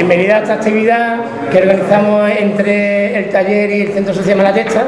Bienvenida a esta actividad que organizamos entre el taller y el Centro Social Malatesta.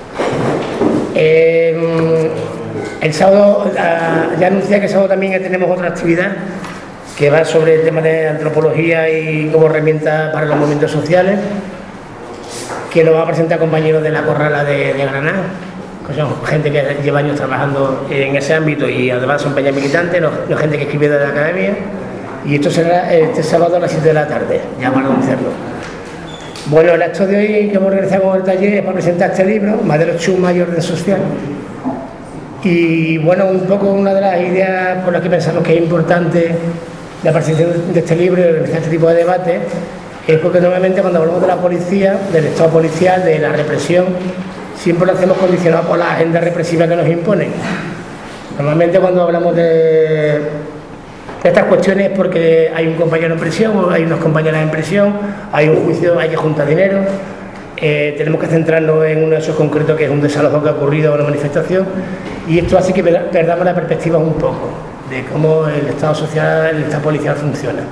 El sábado, ya anuncié que el sábado también tenemos otra actividad que va sobre el tema de antropología y como herramienta para los movimientos sociales, que nos va a presentar compañeros de la Corrala de Granada, que son gente que lleva años trabajando en ese ámbito y además son peñas militantes, no gente que escribe de la academia. Y esto será este sábado a las 7 de la tarde, ya para anunciarlo. Bueno, el acto de hoy que hemos organizado con el taller es para presentar este libro, Madero Chuma y Orden Social. Y bueno, un poco una de las ideas por las que pensamos que es importante la participación de este libro y organizar este tipo de debate es porque normalmente cuando hablamos de la policía, del estado policial, de la represión, siempre lo hacemos condicionado por la agenda represiva que nos imponen. Normalmente cuando hablamos de estas cuestiones es porque hay un compañero en prisión o hay unas compañeras en prisión, hay un juicio, hay que juntar dinero, tenemos que centrarnos en un hecho concreto que es un desalojo que ha ocurrido o una manifestación, y esto hace que perdamos la perspectiva un poco de cómo el Estado social, el Estado policial funciona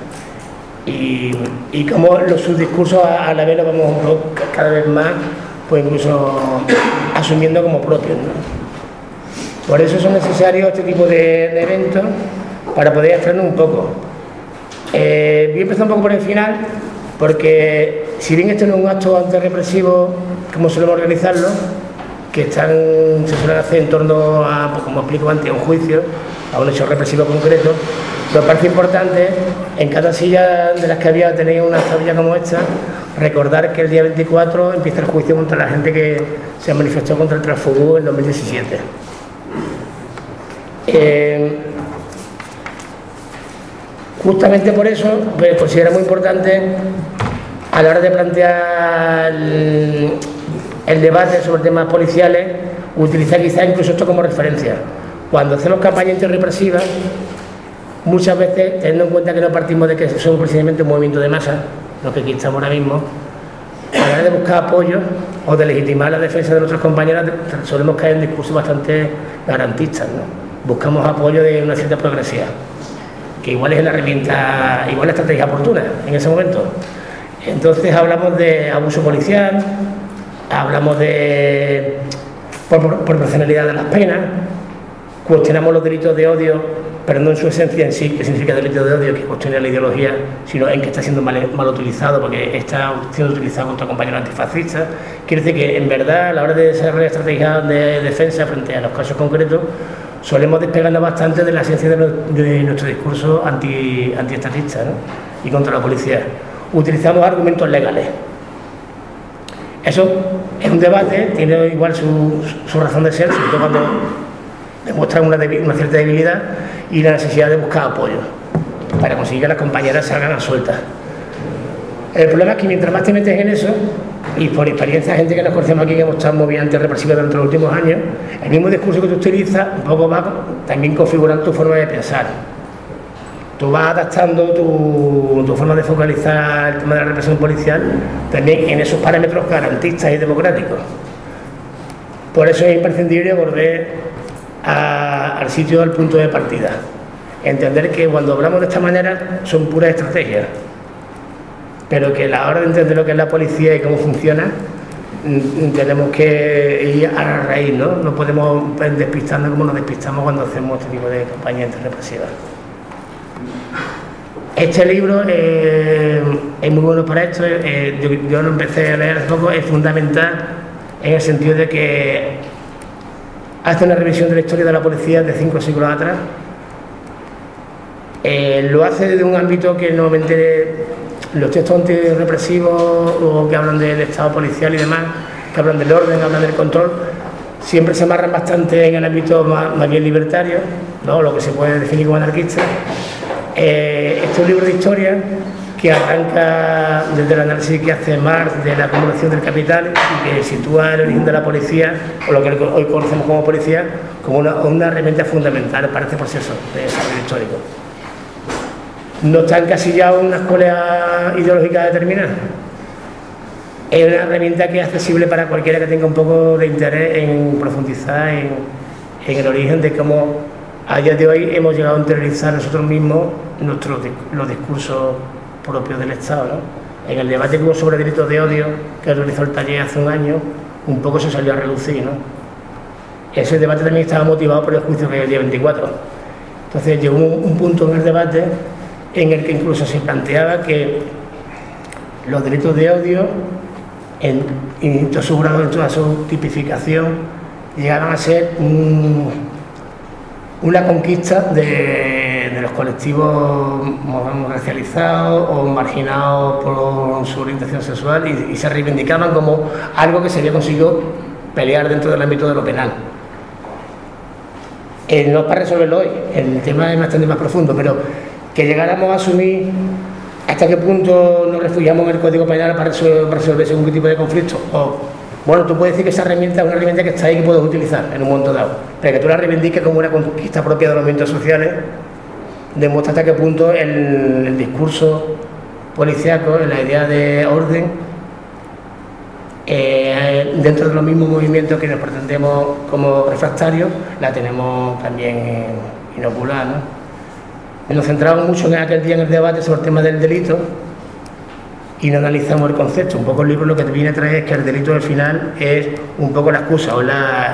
y cómo sus discursos a la vez los vamos cada vez más, pues incluso asumiendo como propios, ¿no? Por eso son necesarios este tipo de eventos, para poder abstraernos un poco. Voy a empezar un poco por el final, porque si bien esto no es un acto antirrepresivo como solemos organizarlo, que se suelen hacer en torno a, pues como explico antes, a un juicio, a un hecho represivo concreto, me parece importante, en cada silla de las que había tenéis una tablilla como esta, recordar que el día 24 empieza el juicio contra la gente que se manifestó contra el Transfugu en 2017. Justamente por eso pues, considero muy importante a la hora de plantear el debate sobre temas policiales utilizar quizá incluso esto como referencia. Cuando hacemos campañas antirrepresivas, muchas veces, teniendo en cuenta que no partimos de que somos precisamente un movimiento de masa, lo que aquí estamos ahora mismo, a la hora de buscar apoyo o de legitimar la defensa de nuestras compañeras, solemos caer en discursos bastante garantistas, ¿no? Buscamos apoyo de una cierta progresividad, que igual es la herramienta, igual la estrategia oportuna en ese momento. Entonces hablamos de abuso policial, hablamos de proporcionalidad de las penas, cuestionamos los delitos de odio, pero no en su esencia en sí, que significa delito de odio, que cuestiona la ideología, sino en que está siendo mal utilizado, porque está siendo utilizado contra compañeros antifascistas. Quiere decir que en verdad a la hora de desarrollar estrategias de defensa frente a los casos concretos, solemos despegarnos bastante de la esencia de nuestro discurso antiestatista, ¿no? Y contra la policía. Utilizamos argumentos legales. Eso es un debate, tiene igual su razón de ser, sobre todo cuando demuestran una cierta debilidad y la necesidad de buscar apoyo para conseguir que las compañeras salgan a sueltas. El problema es que mientras más te metes en eso, y por experiencia, gente que nos conocemos aquí que hemos estado muy antirrepresivos durante los últimos años, el mismo discurso que tú utilizas un poco va también configurando tu forma de pensar. Tú vas adaptando tu forma de focalizar el tema de la represión policial también en esos parámetros garantistas y democráticos. Por eso es imprescindible volver al sitio del punto de partida. Entender que cuando hablamos de esta manera son puras estrategias, pero que a la hora de entender lo que es la policía y cómo funciona, tenemos que ir a la raíz, ¿no? No podemos despistarnos como nos despistamos cuando hacemos este tipo de campañas antirrepresivas. Este libro es muy bueno para esto. Yo lo empecé a leer hace poco. Es fundamental en el sentido de que hace una revisión de la historia de la policía de 5 siglos atrás. Lo hace desde un ámbito que normalmente los textos antirrepresivos o que hablan del estado policial y demás, que hablan del orden, hablan del control, siempre se amarran bastante en el ámbito más bien libertario, ¿no? Lo que se puede definir como anarquista. Este es un libro de historia que arranca desde el análisis que hace Marx de la acumulación del capital y que sitúa el origen de la policía, o lo que hoy conocemos como policía, como una herramienta fundamental para este proceso de desarrollo histórico. No está encasillado en una escuela ideológica determinada. Es una herramienta que es accesible para cualquiera que tenga un poco de interés en profundizar en el origen de cómo a día de hoy hemos llegado a interiorizar nosotros mismos los discursos propios del Estado, ¿no? En el debate que hubo sobre delitos de odio, que realizó el taller hace un año, un poco se salió a relucir, ¿no? Ese debate también estaba motivado por el juicio que hay el día 24. Entonces llegó un punto en el debate en el que incluso se planteaba que los delitos de odio, en todo su grado, en toda su tipificación, llegaron a ser una conquista de los colectivos racializados o marginados por su orientación sexual y se reivindicaban como algo que se había conseguido pelear dentro del ámbito de lo penal. No para resolverlo hoy, el tema es bastante más profundo, pero que llegáramos a asumir hasta qué punto nos refugiamos en el Código Penal para resolver según tipo de conflictos. Bueno, tú puedes decir que esa herramienta es una herramienta que está ahí que puedes utilizar en un momento dado, pero que tú la reivindiques como una conquista propia de los movimientos sociales, demuestra hasta qué punto el discurso policíaco, la idea de orden, dentro de los mismos movimientos que nos pretendemos como refractarios, la tenemos también inoculada, ¿no? Nos centramos mucho en aquel día en el debate sobre el tema del delito y no analizamos el concepto. Un poco el libro lo que te viene a traer es que el delito al final es un poco la excusa o es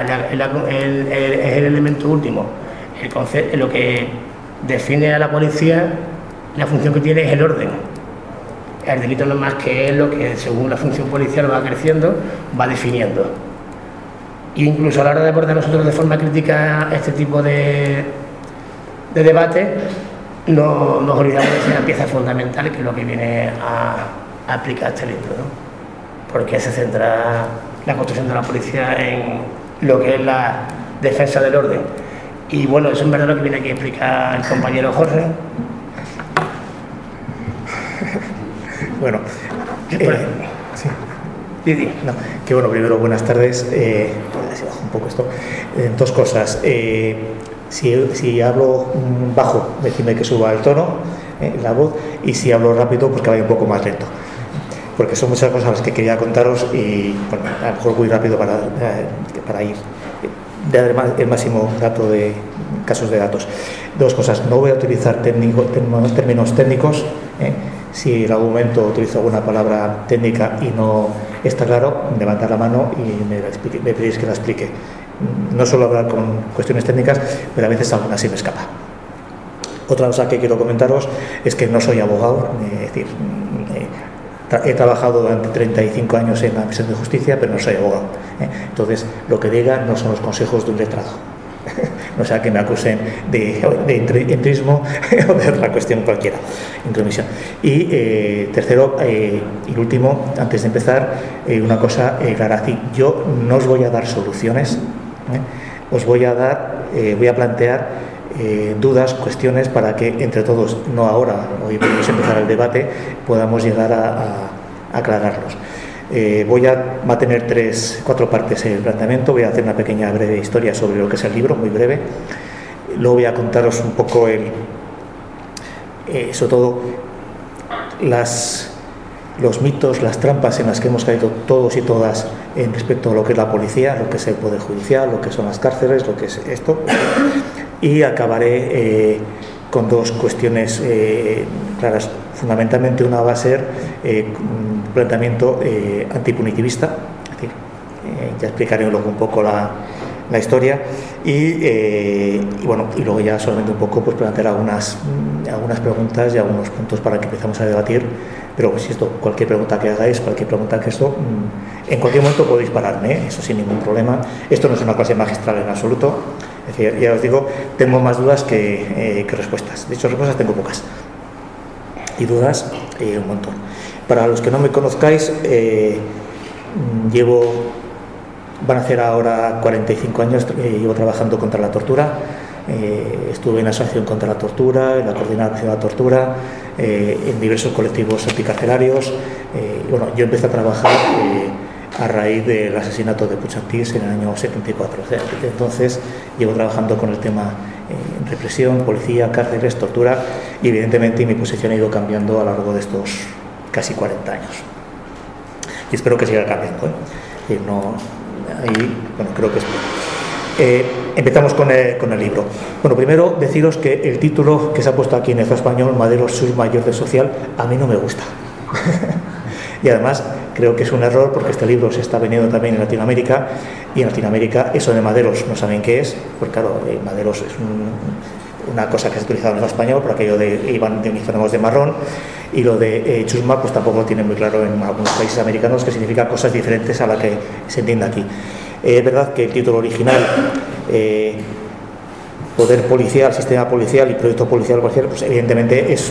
el elemento último. El concepto, lo que define a la policía, la función que tiene es el orden. El delito no es más que es lo que, según la función policial va creciendo, va definiendo. E incluso a la hora de abordar nosotros de forma crítica este tipo de debate, nos olvidamos de una pieza fundamental que es lo que viene a aplicar este libro, ¿no? Porque se centra la construcción de la policía en lo que es la defensa del orden. Y bueno, eso es verdad lo que viene aquí a explicar el compañero Jorge. Bueno, sí. Didi. No, que bueno, primero buenas tardes. Si bajo un poco esto. Dos cosas. Si hablo bajo, decidme que suba el tono, la voz, y si hablo rápido, pues que vaya un poco más lento. Porque son muchas cosas las que quería contaros y bueno, a lo mejor voy rápido para ir el máximo dato de casos de datos. Dos cosas. No voy a utilizar términos técnicos. Si en algún momento utilizo alguna palabra técnica y no está claro, levantad la mano y me pedís que la explique. No suelo hablar con cuestiones técnicas, pero a veces alguna sí me escapa. Otra cosa que quiero comentaros es que no soy abogado, es decir, he trabajado durante 35 años en la Administración de Justicia, pero no soy abogado. Entonces, lo que diga no son los consejos de un letrado. No sea que me acusen de entrismo o de otra cuestión cualquiera, intromisión. Y tercero y último, antes de empezar, una cosa clara. Yo no os voy a dar soluciones, os voy a plantear dudas, cuestiones para que entre todos, no ahora, hoy podemos empezar el debate, podamos llegar a aclararlos. Va a tener 4 partes el planteamiento. Voy a hacer una pequeña breve historia sobre lo que es el libro, muy breve. Luego voy a contaros un poco sobre todo los mitos, las trampas en las que hemos caído todos y todas en respecto a lo que es la policía, lo que es el poder judicial, lo que son las cárceles, lo que es esto. Y acabaré con 2 cuestiones claras. Fundamentalmente una va a ser un planteamiento antipunitivista, es decir, ya explicaré luego un poco la historia y luego ya solamente un poco pues plantear algunas preguntas y algunos puntos para que empezamos a debatir, pero pues esto, cualquier pregunta que hagáis, cualquier pregunta que esto, en cualquier momento podéis pararme, eso sin ningún problema. Esto no es una clase magistral en absoluto, es decir, ya os digo, tengo más dudas que respuestas. De hecho, respuestas tengo pocas y dudas un montón. Para los que no me conozcáis, van a hacer ahora 45 años, llevo trabajando contra la tortura. Estuve en la Asociación contra la Tortura, en la Coordinación de la Tortura, en diversos colectivos anticarcelarios. Yo empecé a trabajar a raíz del asesinato de Puig Antís en el año 74. O sea, entonces llevo trabajando con el tema represión, policía, cárceles, tortura, y evidentemente mi posición ha ido cambiando a lo largo de estos casi 40 años. Y espero que siga cambiando. Creo que es. Empezamos con el libro. Bueno, primero deciros que el título que se ha puesto aquí en el español, Madero Sur Mayor de Social, a mí no me gusta. Y además creo que es un error porque este libro se está vendiendo también en Latinoamérica, y en Latinoamérica eso de maderos no saben qué es, porque claro, maderos es una cosa que se ha utilizado en el español por aquello de iban de uniformes de marrón, y lo de chusma pues tampoco lo tienen muy claro en algunos países americanos, que significa cosas diferentes a la que se entiende aquí. Es verdad que el título original, Poder Policial, Sistema Policial y Proyecto Policial, pues evidentemente es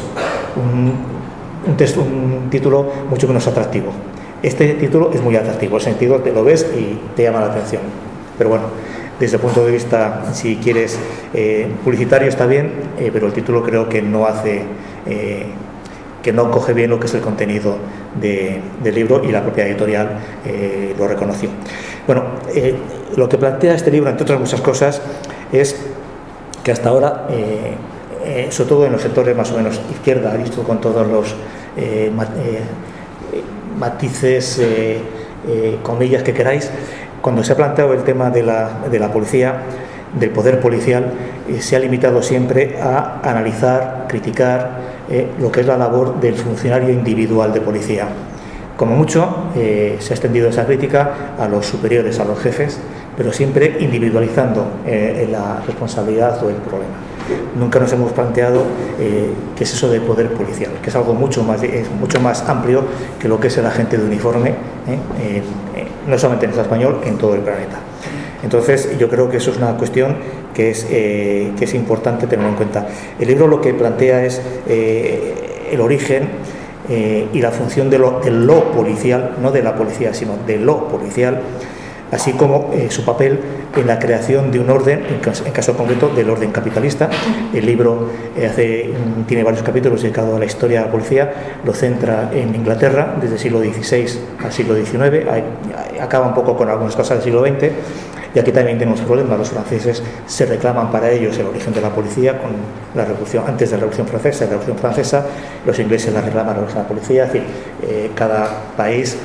un título mucho menos atractivo. Este título es muy atractivo, en el sentido te lo ves y te llama la atención. Pero bueno, desde el punto de vista, si quieres, publicitario está bien, pero el título creo que no hace, que no coge bien lo que es el contenido del libro, y la propia editorial lo reconoció. Bueno, lo que plantea este libro, entre otras muchas cosas, es que hasta ahora, sobre todo en los sectores más o menos izquierda, visto con todos los matices, comillas que queráis, cuando se ha planteado el tema de la policía, del poder policial, se ha limitado siempre a analizar, criticar lo que es la labor del funcionario individual de policía. Como mucho, se ha extendido esa crítica a los superiores, a los jefes, pero siempre individualizando la responsabilidad o el problema. Nunca nos hemos planteado qué es eso de poder policial, que es algo mucho más amplio que lo que es el agente de uniforme, no solamente en el español, en todo el planeta. Entonces, yo creo que eso es una cuestión que es importante tener en cuenta. El libro lo que plantea es el origen y la función de lo policial, no de la policía, sino de lo policial, así como su papel en la creación de un orden, en caso concreto del orden capitalista. El libro tiene varios capítulos dedicados a la historia de la policía, lo centra en Inglaterra desde el siglo XVI al siglo XIX, acaba un poco con algunas cosas del siglo XX, y aquí también tenemos problemas. Los franceses se reclaman para ellos el origen de la policía con la revolución, antes de la Revolución Francesa, los ingleses la reclaman el origen de la policía, es decir, cada país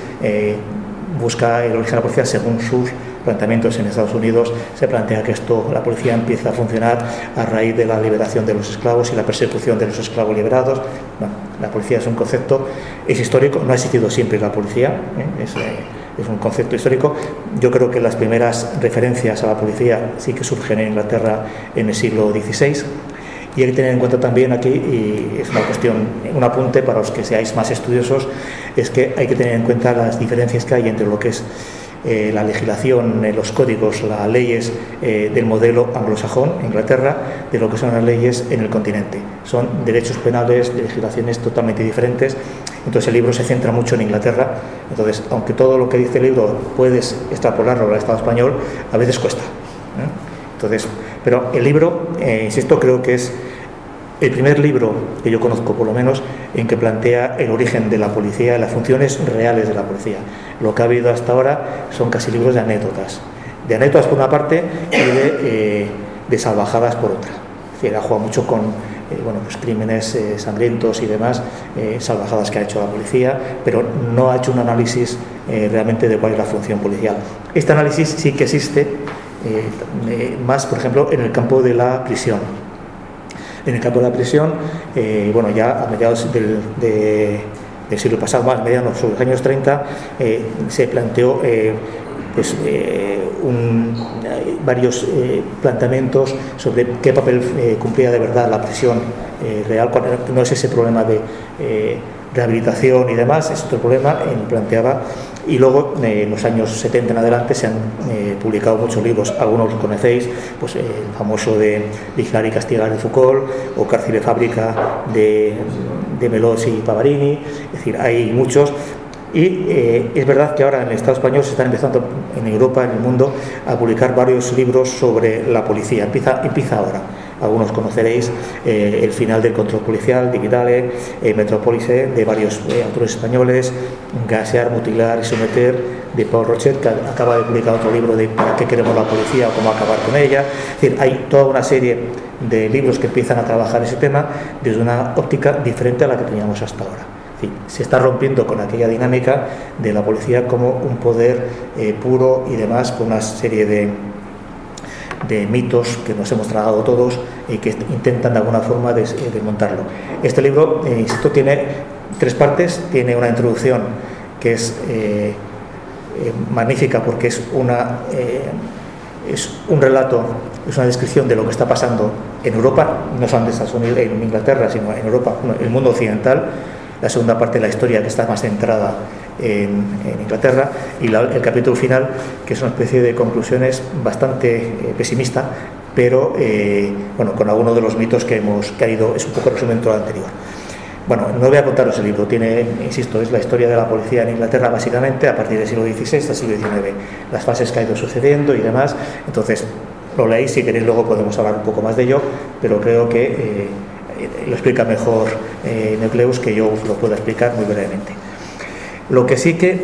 busca el origen de la policía según sus planteamientos. En Estados Unidos se plantea que la policía empieza a funcionar a raíz de la liberación de los esclavos y la persecución de los esclavos liberados. Bueno, la policía es un concepto, es histórico, no ha existido siempre la policía, es un concepto histórico. Yo creo que las primeras referencias a la policía sí que surgen en Inglaterra en el siglo XVI. Y hay que tener en cuenta también aquí, y es una cuestión, un apunte para los que seáis más estudiosos, es que hay que tener en cuenta las diferencias que hay entre lo que es la legislación, los códigos, las leyes del modelo anglosajón, Inglaterra, de lo que son las leyes en el continente. Son derechos penales, de legislaciones totalmente diferentes. Entonces el libro se centra mucho en Inglaterra. Entonces, aunque todo lo que dice el libro puedes extrapolarlo al Estado español, a veces cuesta. Entonces, pero el libro, insisto, creo que es el primer libro que yo conozco, por lo menos, en que plantea el origen de la policía, las funciones reales de la policía. Lo que ha habido hasta ahora son casi libros de anécdotas por una parte y de salvajadas por otra. Es decir, ha jugado mucho con pues crímenes sangrientos y demás, salvajadas que ha hecho la policía, pero no ha hecho un análisis realmente de cuál es la función policial. Este análisis sí que existe, más, por ejemplo, en el campo de la prisión. En el campo de la prisión, ya a mediados del siglo pasado, más medianos, sobre los años 30, se planteó varios planteamientos sobre qué papel cumplía de verdad la prisión real. No es ese problema de rehabilitación y demás, es otro problema, planteaba. Y luego, en los años 70 en adelante, se han publicado muchos libros, algunos los conocéis, pues el famoso de Vigilar y Castigar de Foucault, o Cárcel de Fábrica de Melós y Pavarini. Es decir, hay muchos. Y es verdad que ahora en el Estado español se están empezando, en Europa, en el mundo, a publicar varios libros sobre la policía. Empieza ahora. Algunos conoceréis El final del control policial, Digitale, Metrópolise, de varios autores españoles, Gasear, Mutilar y Someter, de Paul Rochet, que acaba de publicar otro libro de ¿Para qué queremos la policía o cómo acabar con ella? Es decir, hay toda una serie de libros que empiezan a trabajar ese tema desde una óptica diferente a la que teníamos hasta ahora. Se está rompiendo con aquella dinámica de la policía como un poder puro y demás, con una serie de mitos que nos hemos tragado todos y que intentan de alguna forma desmontarlo. Este libro, insisto, tiene 3 partes. Tiene una introducción que es magnífica porque es un relato, es una descripción de lo que está pasando en Europa, no solamente en Estados Unidos, en Inglaterra, sino en Europa, en el mundo occidental. La segunda parte de la historia, que está más centrada en Inglaterra, y el capítulo final, que es una especie de conclusiones bastante pesimista, pero bueno, con algunos de los mitos que ha ido, es un poco resumen todo lo anterior. Bueno, no voy a contaros el libro, tiene, insisto, es la historia de la policía en Inglaterra básicamente a partir del siglo XVI hasta el siglo XIX, las fases que ha ido sucediendo y demás. Entonces lo leéis, si queréis luego podemos hablar un poco más de ello, pero creo que lo explica mejor Neocleus que yo lo puedo explicar muy brevemente. Lo que sí que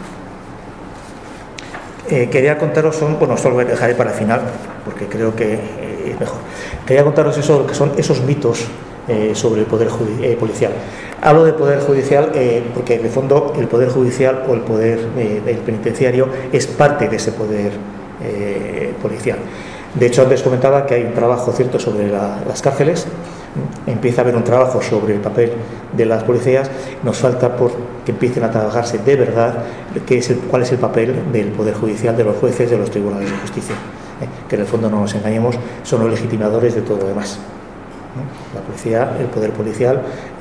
quería contaros son, bueno, esto lo dejaré para el final porque creo que es mejor. Quería contaros eso, lo que son esos mitos sobre el poder policial. Hablo de poder judicial porque en el fondo el poder judicial o el poder del penitenciario es parte de ese poder policial. De hecho, antes comentaba que hay un trabajo cierto sobre las cárceles. Empieza a haber un trabajo sobre el papel de las policías. Nos falta por que empiecen a trabajarse de verdad cuál es el papel del poder judicial, de los jueces, de los tribunales de justicia, que en el fondo, no nos engañemos, son los legitimadores de todo lo demás. La policía, el poder policial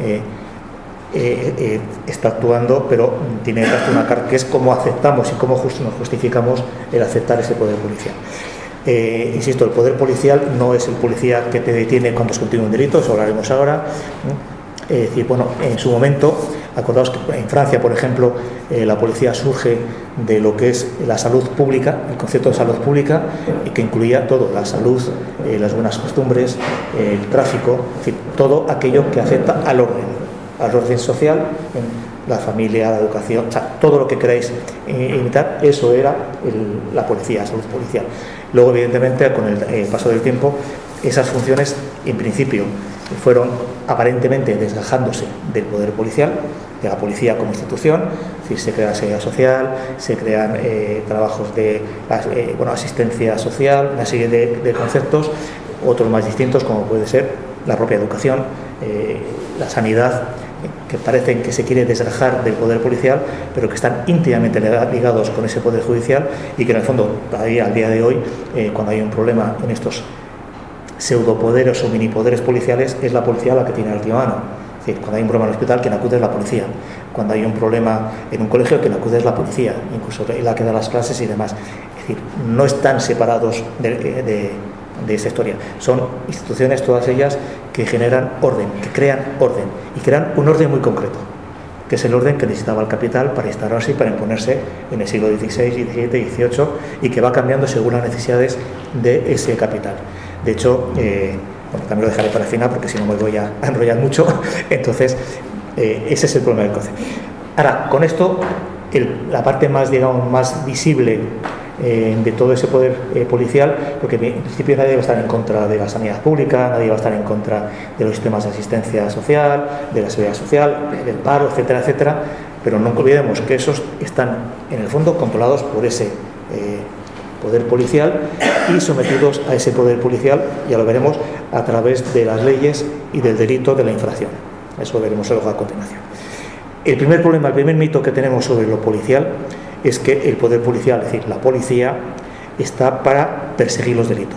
está actuando, pero tiene una carga que es cómo aceptamos y cómo nos justificamos el aceptar ese poder policial. Insisto, el poder policial no es el policía que te detiene cuando se comete un delito, eso hablaremos ahora. Es decir, bueno, en su momento, acordaos que en Francia, por ejemplo, la policía surge de lo que es la salud pública, el concepto de salud pública, que incluía todo, la salud, las buenas costumbres, el tráfico, es decir, todo aquello que afecta al orden social, la familia, la educación, o sea, todo lo que queráis imitar, eso era la policía, salud policial. Luego, evidentemente, con el paso del tiempo, esas funciones, en principio, fueron aparentemente desgajándose del poder policial, de la policía como institución. Es decir, se crea la seguridad social, se crean trabajos de asistencia social, una serie de conceptos, otros más distintos, como puede ser la propia educación, la sanidad, que parecen que se quiere desgajar del poder policial, pero que están íntimamente ligados con ese poder judicial, y que en el fondo, todavía al día de hoy, cuando hay un problema en estos pseudopoderes o minipoderes policiales, es la policía la que tiene la última mano. Es decir, cuando hay un problema en el hospital, quien acude es la policía. Cuando hay un problema en un colegio, quien acude es la policía, incluso la que da las clases y demás. Es decir, no están separados de esta historia. Son instituciones, todas ellas, que generan orden, que crean orden, y crean un orden muy concreto, que es el orden que necesitaba el capital para instalarse y para imponerse en el siglo XVI, XVII, XVIII, y que va cambiando según las necesidades de ese capital. De hecho, bueno, también lo dejaré para el final porque si no me voy a enrollar mucho. Entonces, ese es el problema del concepto. Ahora, con esto, la parte más, digamos, más visible de todo ese poder policial, porque en principio nadie va a estar en contra de la sanidad pública, nadie va a estar en contra de los sistemas de asistencia social, de la seguridad social, del paro, etcétera, etcétera, pero no olvidemos que esos están en el fondo controlados por ese poder policial y sometidos a ese poder policial, ya lo veremos, a través de las leyes y del delito de la infracción. Eso lo veremos luego a continuación. El primer problema, el primer mito que tenemos sobre lo policial es que el poder policial, es decir, la policía, está para perseguir los delitos.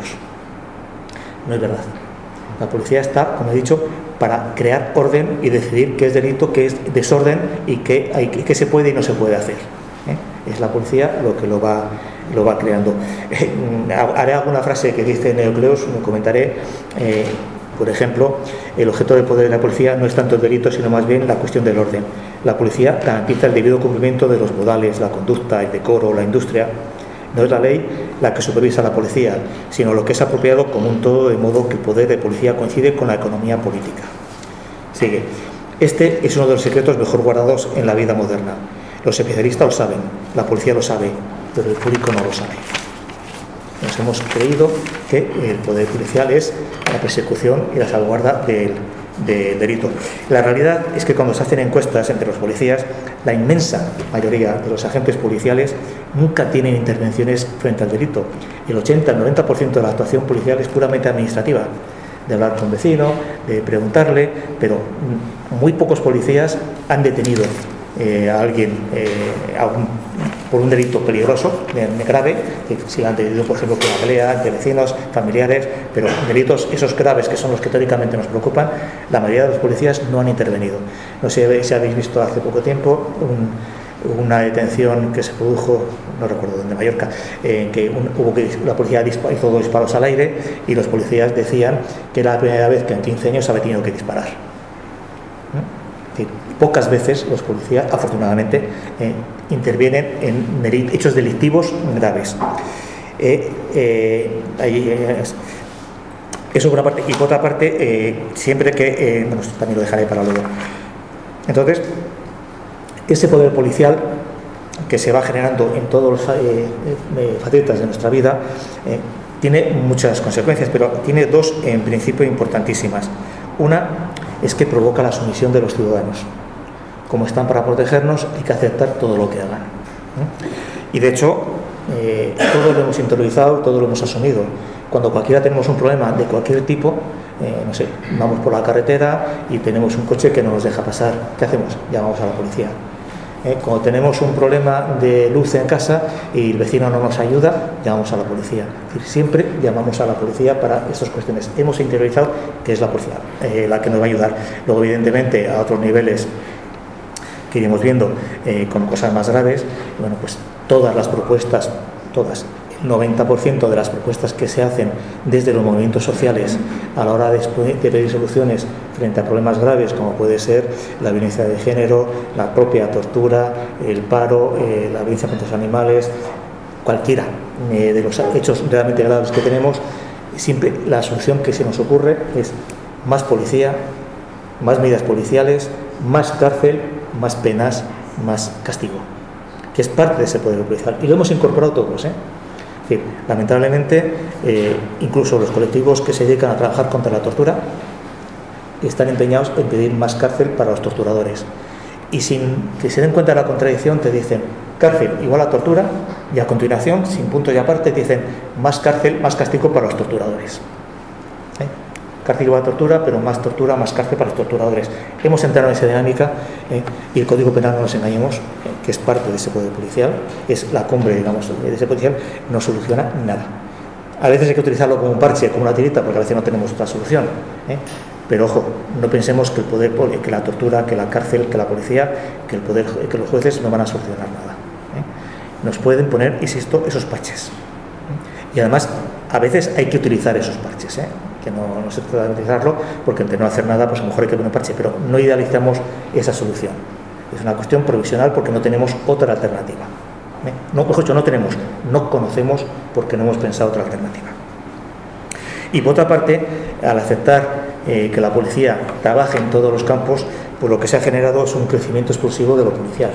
No es verdad. La policía está, como he dicho, para crear orden y decidir qué es delito, qué es desorden y qué se puede y no se puede hacer. Es la policía lo que lo va creando. Haré alguna frase que dice Neocleus, me comentaré. Por ejemplo, el objeto del poder de la policía no es tanto el delito, sino más bien la cuestión del orden. La policía garantiza el debido cumplimiento de los modales, la conducta, el decoro, la industria. No es la ley la que supervisa a la policía, sino lo que es apropiado como un todo, de modo que el poder de policía coincide con la economía política. Sigue. Este es uno de los secretos mejor guardados en la vida moderna. Los especialistas lo saben, la policía lo sabe, pero el público no lo sabe. Nos hemos creído que el poder policial es la persecución y la salvaguarda del delito. La realidad es que cuando se hacen encuestas entre los policías, la inmensa mayoría de los agentes policiales nunca tienen intervenciones frente al delito. El 80, el 90% de la actuación policial es puramente administrativa, de hablar con un vecino, de preguntarle, pero muy pocos policías han detenido a alguien por un delito peligroso, grave, que si lo han detenido, por ejemplo, por una pelea entre vecinos, familiares, pero delitos esos graves, que son los que teóricamente nos preocupan, la mayoría de los policías no han intervenido. No sé si habéis visto hace poco tiempo una detención que se produjo, no recuerdo dónde, Mallorca, en que la policía hizo 2 disparos al aire y los policías decían que era la primera vez que en 15 años había tenido que disparar. Es decir, pocas veces los policías, afortunadamente, intervienen en hechos delictivos graves. Eso por una parte. Y por otra parte, siempre que... bueno, esto también lo dejaré para luego. Entonces, ese poder policial que se va generando en todas las facetas de nuestra vida tiene muchas consecuencias, pero tiene 2 en principio importantísimas. Una es que provoca la sumisión de los ciudadanos. Como están para protegernos, hay que aceptar todo lo que hagan. Y de hecho, todo lo hemos interiorizado, todo lo hemos asumido. Cuando cualquiera tenemos un problema de cualquier tipo, no sé, vamos por la carretera y tenemos un coche que no nos deja pasar, ¿qué hacemos? Llamamos a la policía. Cuando tenemos un problema de luz en casa y el vecino no nos ayuda, llamamos a la policía. Es decir, siempre llamamos a la policía para estas cuestiones. Hemos interiorizado que es la policía la que nos va a ayudar. Luego, evidentemente, a otros niveles que iremos viendo con cosas más graves, bueno, pues todas las propuestas, todas, el 90% de las propuestas que se hacen desde los movimientos sociales a la hora de pedir soluciones frente a problemas graves como puede ser la violencia de género, la propia tortura, el paro, la violencia contra los animales, cualquiera de los hechos realmente graves que tenemos, siempre la solución que se nos ocurre es más policía, más medidas policiales, más cárcel, más penas, más castigo, que es parte de ese poder policial. Y lo hemos incorporado todos, Es decir, lamentablemente, incluso los colectivos que se dedican a trabajar contra la tortura están empeñados en pedir más cárcel para los torturadores. Y sin que se den cuenta de la contradicción, te dicen cárcel igual a tortura, y a continuación, sin punto y aparte, te dicen más cárcel, más castigo para los torturadores. Cárcel igual a tortura, pero más tortura, más cárcel para los torturadores. Hemos entrado en esa dinámica y el Código Penal, no nos engañemos, que es parte de ese poder policial, es la cumbre, digamos, de ese policial, no soluciona nada. A veces hay que utilizarlo como un parche, como una tirita, porque a veces no tenemos otra solución. Pero ojo, no pensemos que el poder, que la tortura, que la cárcel, que la policía, que el poder, que los jueces no van a solucionar nada. Nos pueden poner, insisto, esos parches. Y además, a veces hay que utilizar esos parches, que no se trata de utilizarlo, porque entre no hacer nada, pues a lo mejor hay que poner un parche, pero no idealizamos esa solución. Es una cuestión provisional porque no tenemos otra alternativa. Mejor dicho, no conocemos porque no hemos pensado otra alternativa. Y por otra parte, al aceptar que la policía trabaje en todos los campos, pues lo que se ha generado es un crecimiento explosivo de lo policial.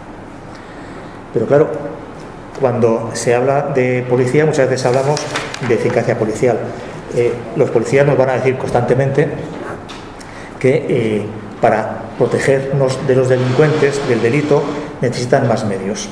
Pero claro, cuando se habla de policía, muchas veces hablamos de eficacia policial. Los policías nos van a decir constantemente que para protegernos de los delincuentes, del delito, necesitan más medios.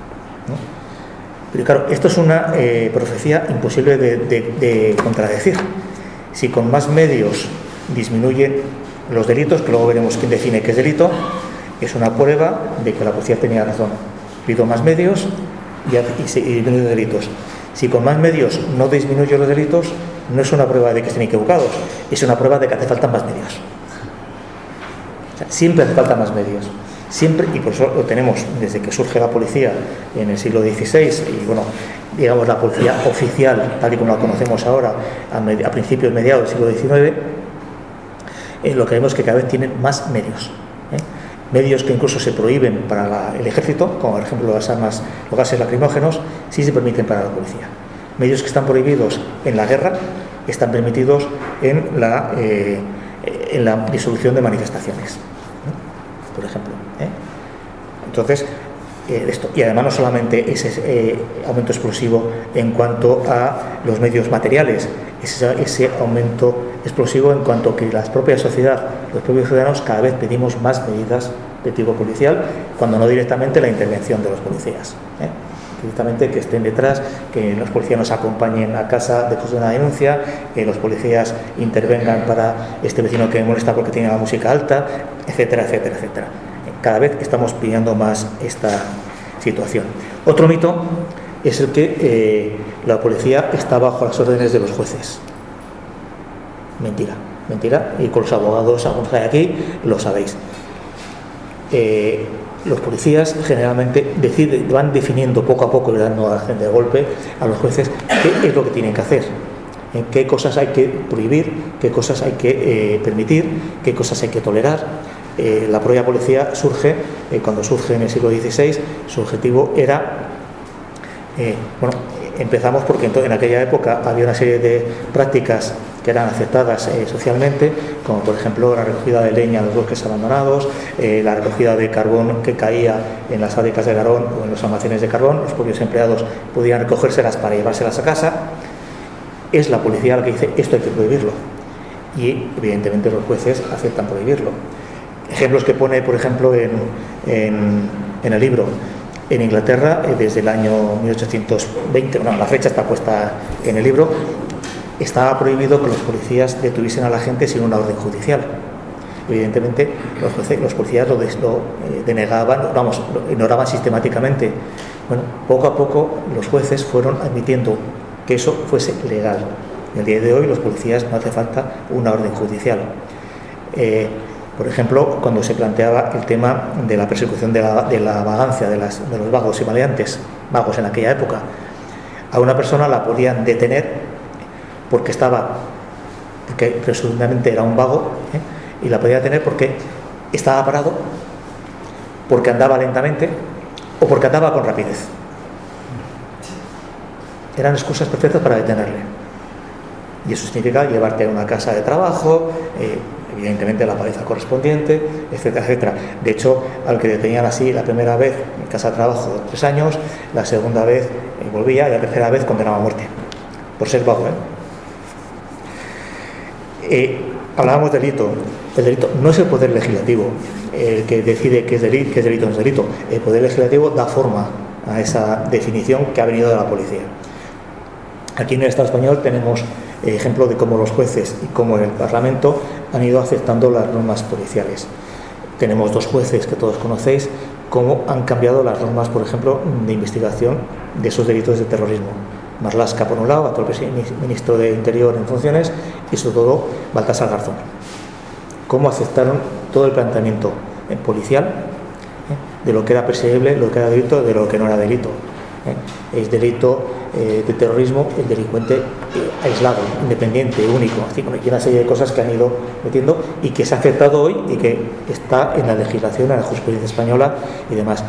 Pero claro, esto es una profecía imposible de contradecir. Si con más medios disminuyen los delitos, que luego veremos quién define qué es delito, es una prueba de que la policía tenía razón. Pido más medios y disminuyen los delitos. Si con más medios no disminuyen los delitos, no es una prueba de que estén equivocados, es una prueba de que hace falta más medios. O sea, siempre hace falta más medios. Siempre, y por eso lo tenemos desde que surge la policía en el siglo XVI y bueno, digamos la policía oficial tal y como la conocemos ahora a principios, mediados del siglo XIX, lo que vemos es que cada vez tienen más medios. Medios que incluso se prohíben para el ejército, como por ejemplo las armas, los gases lacrimógenos, sí se permiten para la policía. Medios que están prohibidos en la guerra están permitidos en la disolución de manifestaciones, por ejemplo. Entonces, esto, y además no solamente ese aumento explosivo en cuanto a los medios materiales, ese aumento explosivo en cuanto a que la propia sociedad, los propios ciudadanos, cada vez pedimos más medidas de tipo policial, cuando no directamente la intervención de los policías. directamente que estén detrás, que los policías nos acompañen a casa después de una denuncia, que los policías intervengan para este vecino que me molesta porque tiene la música alta, etcétera, etcétera, etcétera. Cada vez estamos pidiendo más esta situación. Otro mito es el que la policía está bajo las órdenes de los jueces. Mentira, mentira, y con los abogados, algunos hay aquí, lo sabéis. Los policías generalmente van definiendo poco a poco, y dando de golpe a los jueces qué es lo que tienen que hacer, qué cosas hay que prohibir, qué cosas hay que permitir, qué cosas hay que tolerar. La propia policía surge, cuando surge en el siglo XVI, su objetivo era, empezamos porque en aquella época había una serie de prácticas que eran aceptadas socialmente, como por ejemplo la recogida de leña en los bosques abandonados, la recogida de carbón que caía en las fábricas de carbón o en los almacenes de carbón. Los propios empleados podían recogérselas para llevárselas a casa. Es la policía la que dice esto hay que prohibirlo, y evidentemente los jueces aceptan prohibirlo. Ejemplos que pone, por ejemplo, en el libro. En Inglaterra, desde el año 1820, la fecha está puesta en el libro, estaba prohibido que los policías detuviesen a la gente sin una orden judicial. Evidentemente, los policías lo denegaban, lo ignoraban sistemáticamente. Bueno, poco a poco los jueces fueron admitiendo que eso fuese legal. En el día de hoy, los policías no hace falta una orden judicial. Por ejemplo, cuando se planteaba el tema de la persecución de la vagancia, de los vagos y maleantes, vagos en aquella época, a una persona la podían detener porque presumiblemente era un vago, y la podía detener porque estaba parado, porque andaba lentamente o porque andaba con rapidez. Eran excusas perfectas para detenerle. Y eso significa llevarte a una casa de trabajo, evidentemente la paliza correspondiente, etcétera, etcétera. De hecho, al que detenían así la primera vez en casa de trabajo 3 años, la segunda vez volvía, y la tercera vez condenaba a muerte por ser vago. Hablábamos de delito. El delito no es el poder legislativo el que decide qué es delito o no es delito. El poder legislativo da forma a esa definición que ha venido de la policía. Aquí en el Estado español tenemos ejemplo de cómo los jueces y cómo el Parlamento han ido aceptando las normas policiales. Tenemos 2 jueces que todos conocéis, cómo han cambiado las normas, por ejemplo, de investigación de esos delitos de terrorismo. Marlaska, por un lado, actual ministro de Interior en funciones, y sobre todo Baltasar Garzón. Cómo aceptaron todo el planteamiento policial de lo que era perseguible, lo que era delito, de lo que no era delito. Es delito de terrorismo el delincuente aislado, independiente, único, así como una serie de cosas que han ido metiendo y que se ha aceptado hoy y que está en la legislación, en la jurisprudencia española y demás.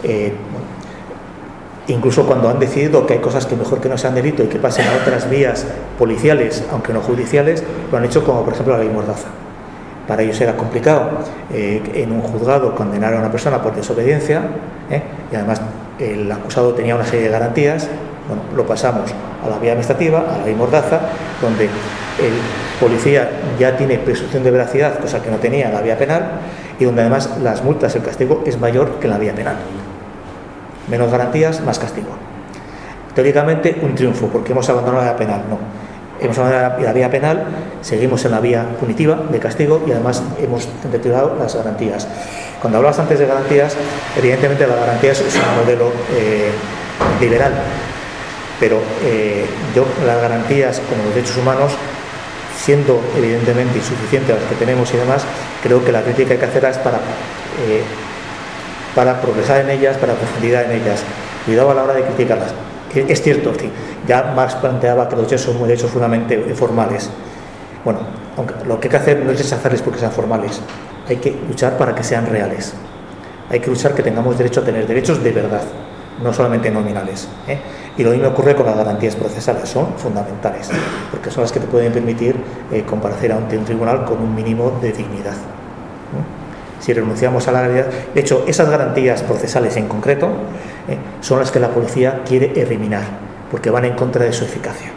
Incluso cuando han decidido que hay cosas que mejor que no sean delito y que pasen a otras vías policiales, aunque no judiciales, lo han hecho, como por ejemplo la ley Mordaza. Para ellos era complicado en un juzgado condenar a una persona por desobediencia, y además el acusado tenía una serie de garantías. Bueno, lo pasamos a la vía administrativa, a la ley Mordaza, donde el policía ya tiene presunción de veracidad, cosa que no tenía en la vía penal, y donde además las multas, el castigo es mayor que en la vía penal. Menos garantías, más castigo. Teóricamente un triunfo, porque hemos abandonado la vía penal. No, hemos abandonado la vía penal, seguimos en la vía punitiva de castigo y además hemos retirado las garantías. Cuando hablabas antes de garantías, evidentemente las garantías es un modelo liberal, pero yo las garantías como los derechos humanos, siendo evidentemente insuficientes las que tenemos y demás, creo que la crítica hay que hacerla es para progresar en ellas, para profundizar en ellas. Cuidado a la hora de criticarlas. Es cierto, sí, ya Marx planteaba que los derechos son derechos fundamentalmente formales. Bueno, aunque lo que hay que hacer no es rechazarles porque sean formales, hay que luchar para que sean reales. Hay que luchar que tengamos derecho a tener derechos de verdad, no solamente nominales. Y lo mismo ocurre con las garantías procesales, son fundamentales, porque son las que te pueden permitir comparecer ante un tribunal con un mínimo de dignidad. Si renunciamos a la realidad, de hecho, esas garantías procesales en concreto son las que la policía quiere eliminar, porque van en contra de su eficacia.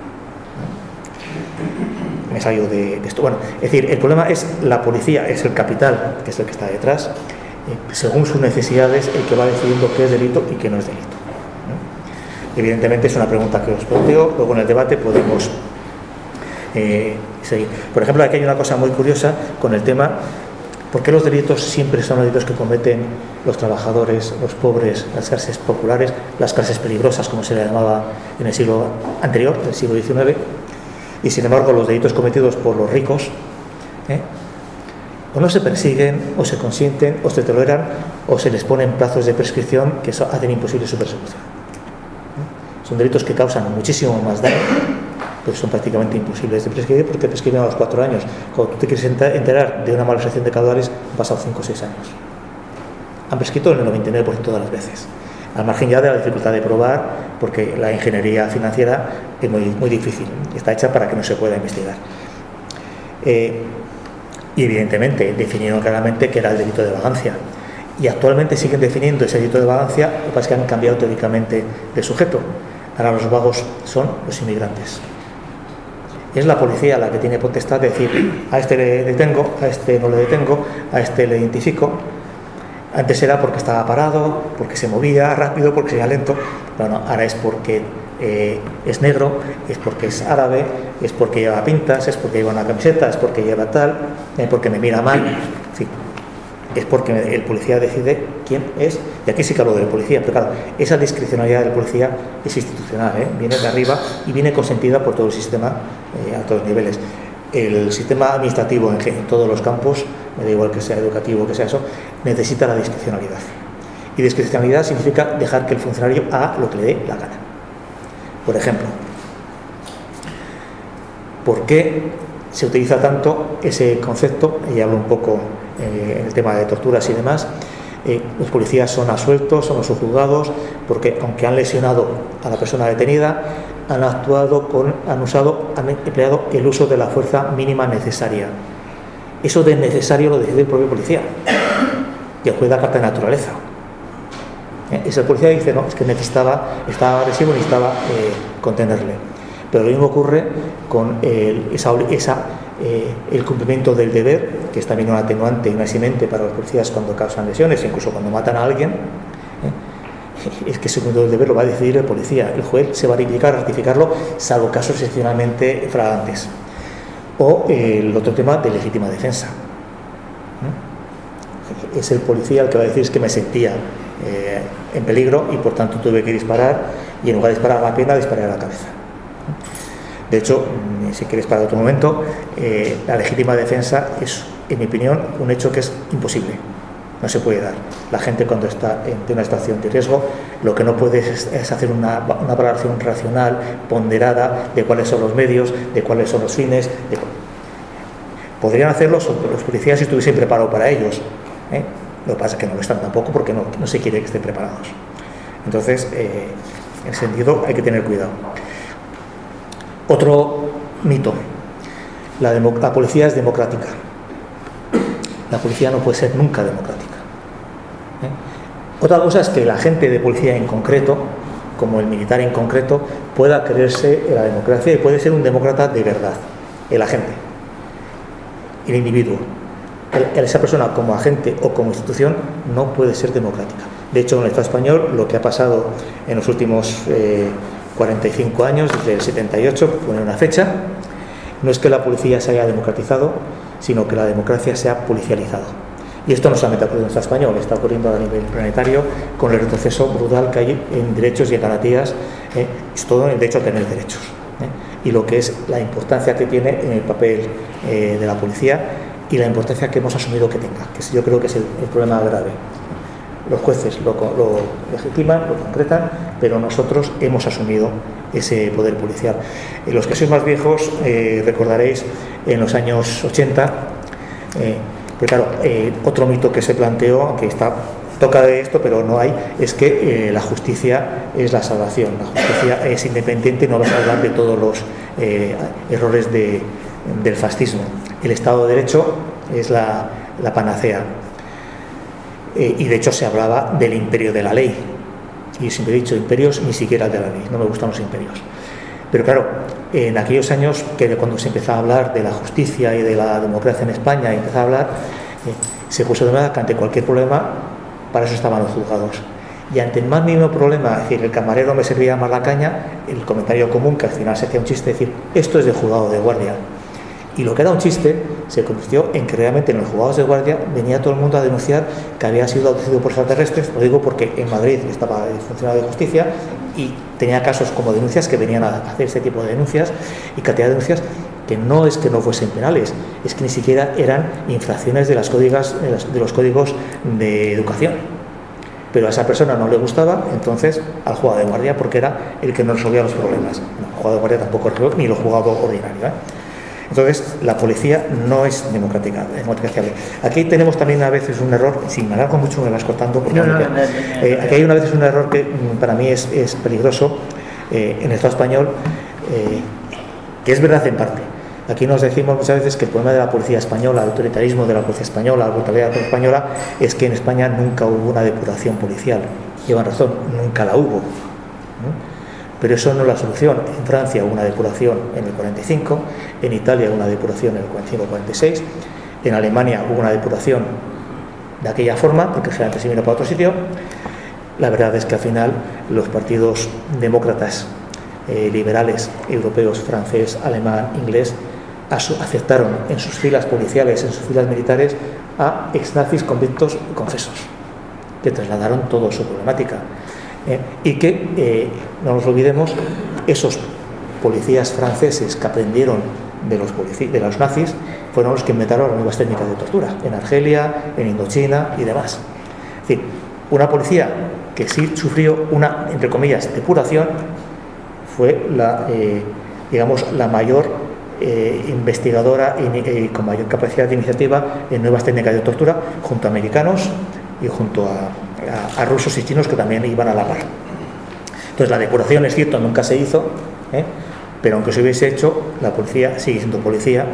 Me he salido de esto. Bueno, es decir, el problema es la policía, es el capital, que es el que está detrás, según sus necesidades, el que va decidiendo qué es delito y qué no es delito. Evidentemente es una pregunta que os planteo, luego en el debate podemos seguir. Por ejemplo, aquí hay una cosa muy curiosa con el tema: ¿por qué los delitos siempre son los delitos que cometen los trabajadores, los pobres, las clases populares, las clases peligrosas, como se le llamaba en el siglo anterior, el siglo XIX? Y sin embargo, los delitos cometidos por los ricos o no se persiguen, o se consienten, o se toleran, o se les ponen plazos de prescripción que hacen imposible su persecución. Son delitos que causan muchísimo más daño, pero son prácticamente imposibles de prescribir, porque prescriben a los 4 años. Cuando tú te quieres enterar de una malversación de caudales, han pasado 5 o 6 años. Han prescrito en el 99% de las veces, al margen ya de la dificultad de probar, porque la ingeniería financiera es muy difícil, está hecha para que no se pueda investigar. Y evidentemente definieron claramente que era el delito de vagancia, y actualmente siguen definiendo ese delito de vagancia. Lo que pasa es que han cambiado teóricamente de sujeto. Ahora los vagos son los inmigrantes. Es la policía la que tiene potestad de decir: a este le detengo, a este no le detengo, a este le identifico. Antes era porque estaba parado, porque se movía rápido, porque era lento. Bueno, ahora es porque es negro, es porque es árabe, es porque lleva pintas, es porque lleva una camiseta, es porque lleva tal, porque me mira mal. Sí, es porque el policía decide quién es. Y aquí sí que hablo del policía, pero claro, esa discrecionalidad del policía es institucional, viene de arriba y viene consentida por todo el sistema a todos los niveles. El sistema administrativo en todos los campos, me da igual que sea educativo, que sea eso, necesita la discrecionalidad. Y discrecionalidad significa dejar que el funcionario haga lo que le dé la gana. Por ejemplo, ¿por qué se utiliza tanto ese concepto? Y hablo un poco en el tema de torturas y demás. Los policías son absueltos, son los subjuzgados, porque aunque han lesionado a la persona detenida, han empleado el uso de la fuerza mínima necesaria. Eso de necesario lo decide el propio policía, y el juez da carta de naturaleza. Es el policía que dice: no, es que estaba agresivo, necesitaba contenerle. Pero lo mismo ocurre con el cumplimiento del deber, que es también un atenuante y una eximente para los policías cuando causan lesiones, incluso cuando matan a alguien. Es que ese cumplimiento del deber lo va a decidir el policía. El juez se va a implicar a ratificarlo, salvo casos excepcionalmente flagrantes. O el otro tema de legítima defensa. Es el policía el que va a decir: es que me sentía en peligro y por tanto tuve que disparar, y en lugar de disparar a la pierna, disparé a la cabeza. De hecho, si queréis para otro momento, la legítima defensa es, en mi opinión, un hecho que es imposible. No se puede dar. La gente, cuando está ante una situación de riesgo, lo que no puede es hacer una valoración racional, ponderada, de cuáles son los medios, de cuáles son los fines. Podrían hacerlo los policías si estuviesen preparados para ellos. Lo que pasa es que no lo están tampoco, porque no se quiere que estén preparados. Entonces, en ese sentido, hay que tener cuidado. Otro mito: la policía es democrática. La policía no puede ser nunca democrática. Otra cosa es que la gente de policía en concreto, como el militar en concreto, pueda creerse en la democracia y puede ser un demócrata de verdad. El agente, el individuo, esa persona como agente o como institución no puede ser democrática. De hecho, en el Estado español, lo que ha pasado en los últimos 45 años, desde el 78, por poner una fecha, no es que la policía se haya democratizado, sino que la democracia se ha policializado. Y esto no solamente ocurre en el Estado español, está ocurriendo a nivel planetario, con el retroceso brutal que hay en derechos y en garantías, es todo en el derecho a tener derechos. Y lo que es la importancia que tiene en el papel de la policía, y la importancia que hemos asumido que tenga, que yo creo que es el problema grave. Los jueces lo legitiman, lo concretan, pero nosotros hemos asumido ese poder policial. Los que sois más viejos recordaréis en los años 80, pero claro, otro mito que se planteó, aunque toca de esto, pero no hay, es que la justicia es la salvación. La justicia es independiente y no va a salvar de todos los errores del fascismo. El Estado de Derecho es la panacea. Y de hecho se hablaba del imperio de la ley. Y siempre he dicho imperios, ni siquiera de la ley. No me gustan los imperios. Pero claro, en aquellos años, que cuando se empezaba a hablar de la justicia y de la democracia en España, se puso de moda que ante cualquier problema, para eso estaban los juzgados. Y ante el más mínimo problema, es decir, el camarero me servía más la caña, el comentario común, que al final se hacía un chiste, es decir, esto es de juzgado de guardia. Y lo que era un chiste se convirtió en que realmente en los juzgados de guardia venía todo el mundo a denunciar que había sido abducido por extraterrestres. Lo digo porque en Madrid estaba el funcionario de justicia y tenía casos como denuncias que venían a hacer este tipo de denuncias, y cantidad de denuncias que no es que no fuesen penales, es que ni siquiera eran infracciones de los códigos de educación. Pero a esa persona no le gustaba, entonces al juzgado de guardia, porque era el que no resolvía los problemas. No, el juzgado de guardia tampoco resolvió, ni los juzgados ordinarios, ¿eh? Entonces, la policía no es democratizable. Aquí tenemos también a veces un error, si me alargo mucho me vas cortando, porque aquí hay una vez un error que para mí es peligroso en el Estado español, que es verdad en parte. Aquí nos decimos muchas veces que el problema de la policía española, el autoritarismo de la policía española, la brutalidad de la policía española, es que en España nunca hubo una depuración policial. Llevan razón, nunca la hubo, ¿no? Pero eso no es la solución. En Francia hubo una depuración en el 45, en Italia hubo una depuración en el 45-46, en Alemania hubo una depuración de aquella forma, porque generalmente se vino para otro sitio. La verdad es que al final los partidos demócratas, liberales, europeos, francés, alemán, inglés, aceptaron en sus filas policiales, en sus filas militares, a ex-nazis convictos confesos, que trasladaron toda su problemática. Y que, no nos olvidemos, esos policías franceses que aprendieron de los nazis fueron los que inventaron las nuevas técnicas de tortura en Argelia, en Indochina y demás. Es decir, una policía que sí sufrió una, entre comillas, depuración, fue la mayor investigadora y con mayor capacidad de iniciativa en nuevas técnicas de tortura, junto a americanos y junto a rusos y chinos, que también iban a la par. Entonces, la depuración, es cierto, nunca se hizo, pero aunque se hubiese hecho, la policía sigue siendo policía,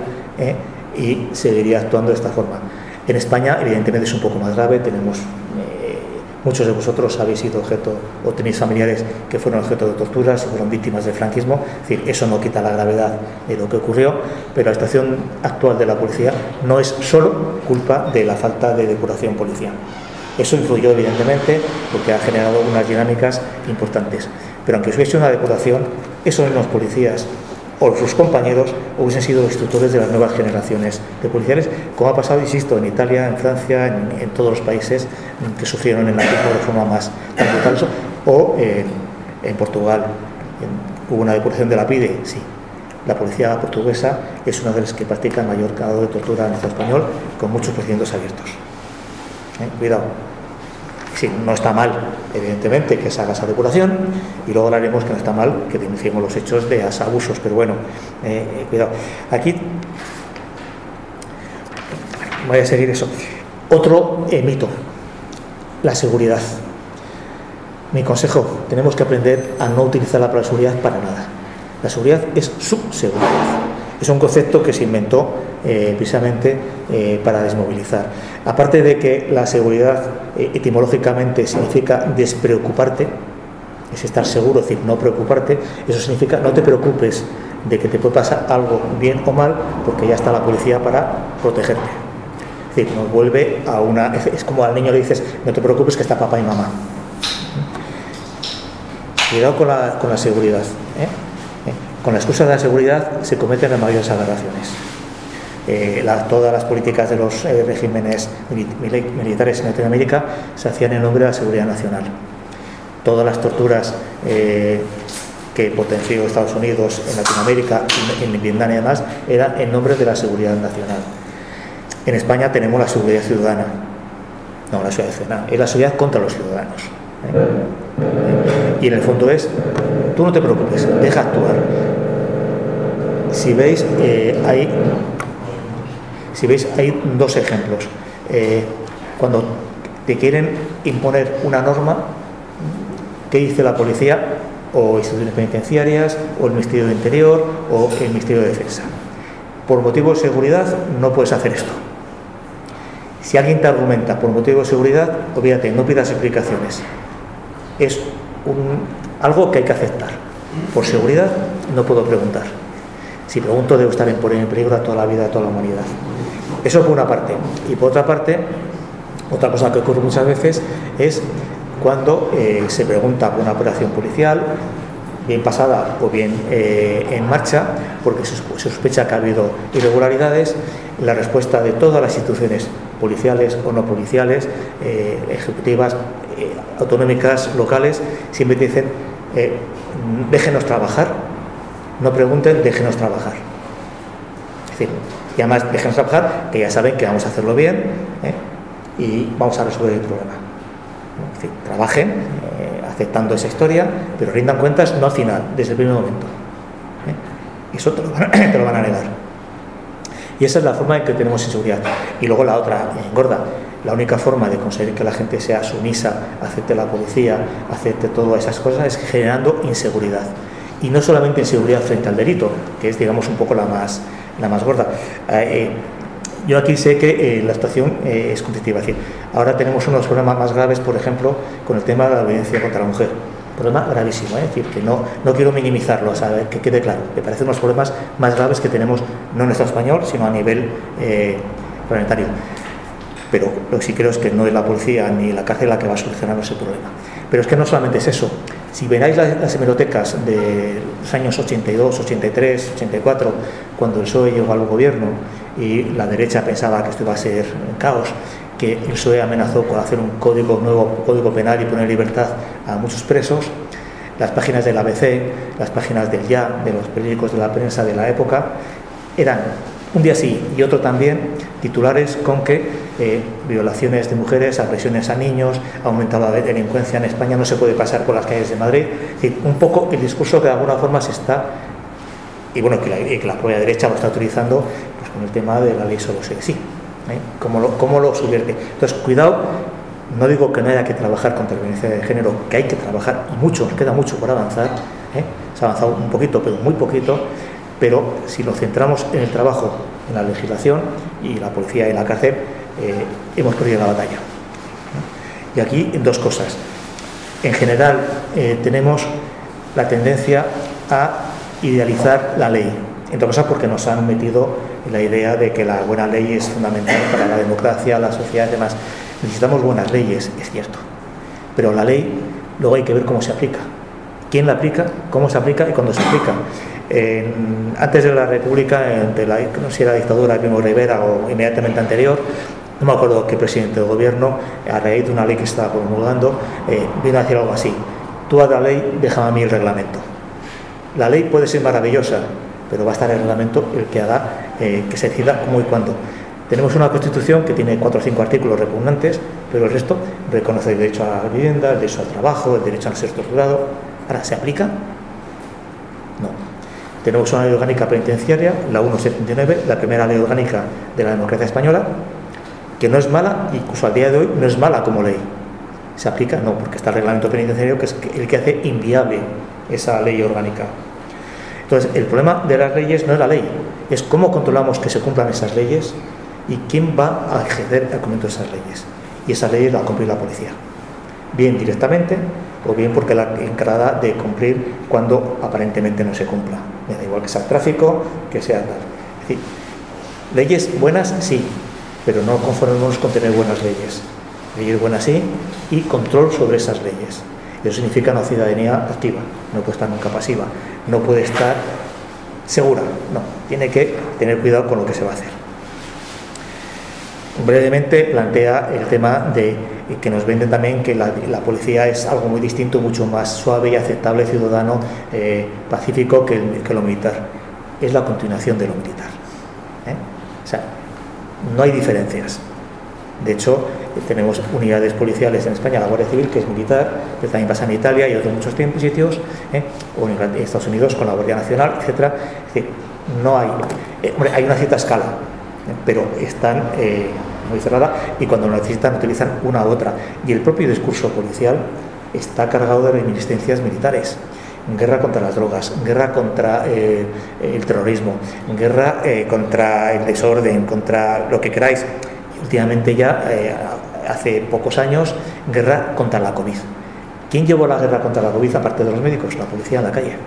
y seguiría actuando de esta forma. En España, evidentemente, es un poco más grave. Tenemos muchos de vosotros habéis sido objeto o tenéis familiares que fueron objeto de torturas o fueron víctimas del franquismo. Es decir, eso no quita la gravedad de lo que ocurrió, pero la situación actual de la policía no es solo culpa de la falta de depuración policial. Eso influyó, evidentemente, porque ha generado unas dinámicas importantes. Pero aunque hubiese una depuración, esos mismos policías o sus compañeros hubiesen sido los instructores de las nuevas generaciones de policiales, como ha pasado, insisto, en Italia, en Francia, en todos los países que sufrieron el nazismo de forma más brutal, o en Portugal. Hubo una depuración de la PIDE, sí. La policía portuguesa es una de las que practica el mayor grado de tortura en el Estado español, con muchos procedimientos abiertos. Cuidado. Sí, no está mal, evidentemente, que se haga esa depuración, y luego hablaremos que no está mal que denunciemos los hechos de abusos, pero bueno, cuidado. Aquí voy a seguir eso. Otro mito, la seguridad. Mi consejo, tenemos que aprender a no utilizarla para la seguridad para nada. La seguridad es su seguridad. Es un concepto que se inventó precisamente para desmovilizar. Aparte de que la seguridad etimológicamente significa despreocuparte, es estar seguro, es decir, no preocuparte, eso significa no te preocupes de que te puede pasar algo bien o mal, porque ya está la policía para protegerte. Es decir, nos vuelve a una... Es como al niño le dices, no te preocupes que está papá y mamá. Cuidado con la seguridad, Con la excusa de la seguridad se cometen las mayores aberraciones. Todas las políticas de los regímenes militares en Latinoamérica se hacían en nombre de la seguridad nacional. Todas las torturas que potenció Estados Unidos en Latinoamérica, en Vietnam y demás, eran en nombre de la seguridad nacional. En España tenemos la seguridad ciudadana. No, la seguridad ciudadana, es la seguridad contra los ciudadanos. Y en el fondo es, tú no te preocupes, deja actuar. Si veis, hay dos ejemplos. Cuando te quieren imponer una norma, ¿qué dice la policía? O instituciones penitenciarias, o el Ministerio de Interior, o el Ministerio de Defensa. Por motivo de seguridad no puedes hacer esto. Si alguien te argumenta por motivo de seguridad, olvídate, no pidas explicaciones. Es algo que hay que aceptar. Por seguridad no puedo preguntar. Si pregunto, debo estar en peligro a toda la vida, a toda la humanidad. Eso por una parte. Y por otra parte, otra cosa que ocurre muchas veces es cuando se pregunta por una operación policial, bien pasada o bien en marcha, porque se sospecha que ha habido irregularidades. La respuesta de todas las instituciones policiales o no policiales, ejecutivas, autonómicas, locales, siempre dicen déjenos trabajar, no pregunten, déjenos trabajar. Es decir, y además déjenos trabajar, que ya saben que vamos a hacerlo bien, y vamos a resolver el problema. Es decir, trabajen aceptando esa historia, pero rindan cuentas no al final, desde el primer momento. Eso te lo van a negar. Y esa es la forma en que tenemos inseguridad. Y luego la otra, engorda. La única forma de conseguir que la gente sea sumisa, acepte la policía, acepte todas esas cosas, es generando inseguridad. Y no solamente inseguridad frente al delito, que es, digamos, un poco la más gorda. Yo aquí sé que la situación es conflictiva. Es decir, ahora tenemos unos problemas más graves, por ejemplo, con el tema de la violencia contra la mujer. Problema gravísimo, es decir, que no quiero minimizarlo, ¿sabes? Que quede claro. Me parecen unos problemas más graves que tenemos, no en el Estado español, sino a nivel planetario. Pero lo que sí creo es que no es la policía ni la cárcel la que va a solucionar ese problema. Pero es que no solamente es eso. Si veráis las hemerotecas de los años 82, 83, 84, cuando el PSOE llegó al gobierno y la derecha pensaba que esto iba a ser un caos, que el PSOE amenazó con hacer un nuevo código penal y poner en libertad a muchos presos, las páginas del ABC, las páginas del Ya, de los periódicos de la prensa de la época, eran un día sí y otro también titulares con que violaciones de mujeres, agresiones a niños, aumentaba la delincuencia en España, no se puede pasar por las calles de Madrid. Es decir, un poco el discurso que de alguna forma se está, y bueno, que la propia derecha lo está utilizando, pues con el tema de la ley solo sí, cómo lo subvierte. Entonces, cuidado, no digo que no haya que trabajar contra la violencia de género, que hay que trabajar, y mucho, nos queda mucho por avanzar, se ha avanzado un poquito, pero muy poquito, pero si nos centramos en el trabajo, en la legislación y la policía y la cárcel, hemos perdido la batalla. Y aquí dos cosas. En general tenemos la tendencia a idealizar la ley, entre cosas porque nos han metido la idea de que la buena ley es fundamental para la democracia, la sociedad y demás. Necesitamos buenas leyes, es cierto, pero la ley luego hay que ver cómo se aplica, quién la aplica, cómo se aplica y cuándo se aplica. Antes de la República, no sé si era la dictadura de Primo de Rivera o inmediatamente anterior, no me acuerdo qué presidente del gobierno, a raíz de una ley que estaba promulgando, vino a decir algo así: tú haz la ley, déjame a mí el reglamento. La ley puede ser maravillosa, pero va a estar el reglamento el que haga que se decida cómo y cuándo. Tenemos una Constitución que tiene 4 o 5 artículos repugnantes, pero el resto reconoce el derecho a la vivienda, el derecho al trabajo, el derecho a no ser torturado. Ahora, ¿se aplica? No. Tenemos una ley orgánica penitenciaria, la 179, la primera ley orgánica de la democracia española, que no es mala, incluso al día de hoy no es mala como ley. ¿Se aplica? No, porque está el reglamento penitenciario, que es el que hace inviable esa ley orgánica. Entonces, el problema de las leyes no es la ley, es cómo controlamos que se cumplan esas leyes y quién va a ejercer el cumplimiento de esas leyes. Y esas leyes las va a cumplir la policía, bien directamente o bien porque la encargada de cumplir cuando aparentemente no se cumpla. Me da igual que sea el tráfico, que sea tal. Es decir, leyes buenas sí, pero no conformemos con tener buenas leyes. Leyes buenas sí y control sobre esas leyes. Eso significa una ciudadanía activa, no puede estar nunca pasiva, no puede estar segura, no, tiene que tener cuidado con lo que se va a hacer. Brevemente plantea el tema de que nos venden también que la policía es algo muy distinto, mucho más suave y aceptable, ciudadano, pacífico que lo militar. Es la continuación de lo militar. O sea, no hay diferencias. De hecho, tenemos unidades policiales en España, la Guardia Civil, que es militar, pero también pasa en Italia y otros muchos sitios, o en Estados Unidos con la Guardia Nacional, etcétera. Es decir, no hay, hay una cierta escala, pero están muy cerrada y cuando lo necesitan utilizan una u otra. Y el propio discurso policial está cargado de reminiscencias militares. Guerra contra las drogas, guerra contra el terrorismo, guerra contra el desorden, contra lo que queráis. Últimamente ya, hace pocos años, guerra contra la COVID. ¿Quién llevó la guerra contra la COVID aparte de los médicos? La policía en la calle.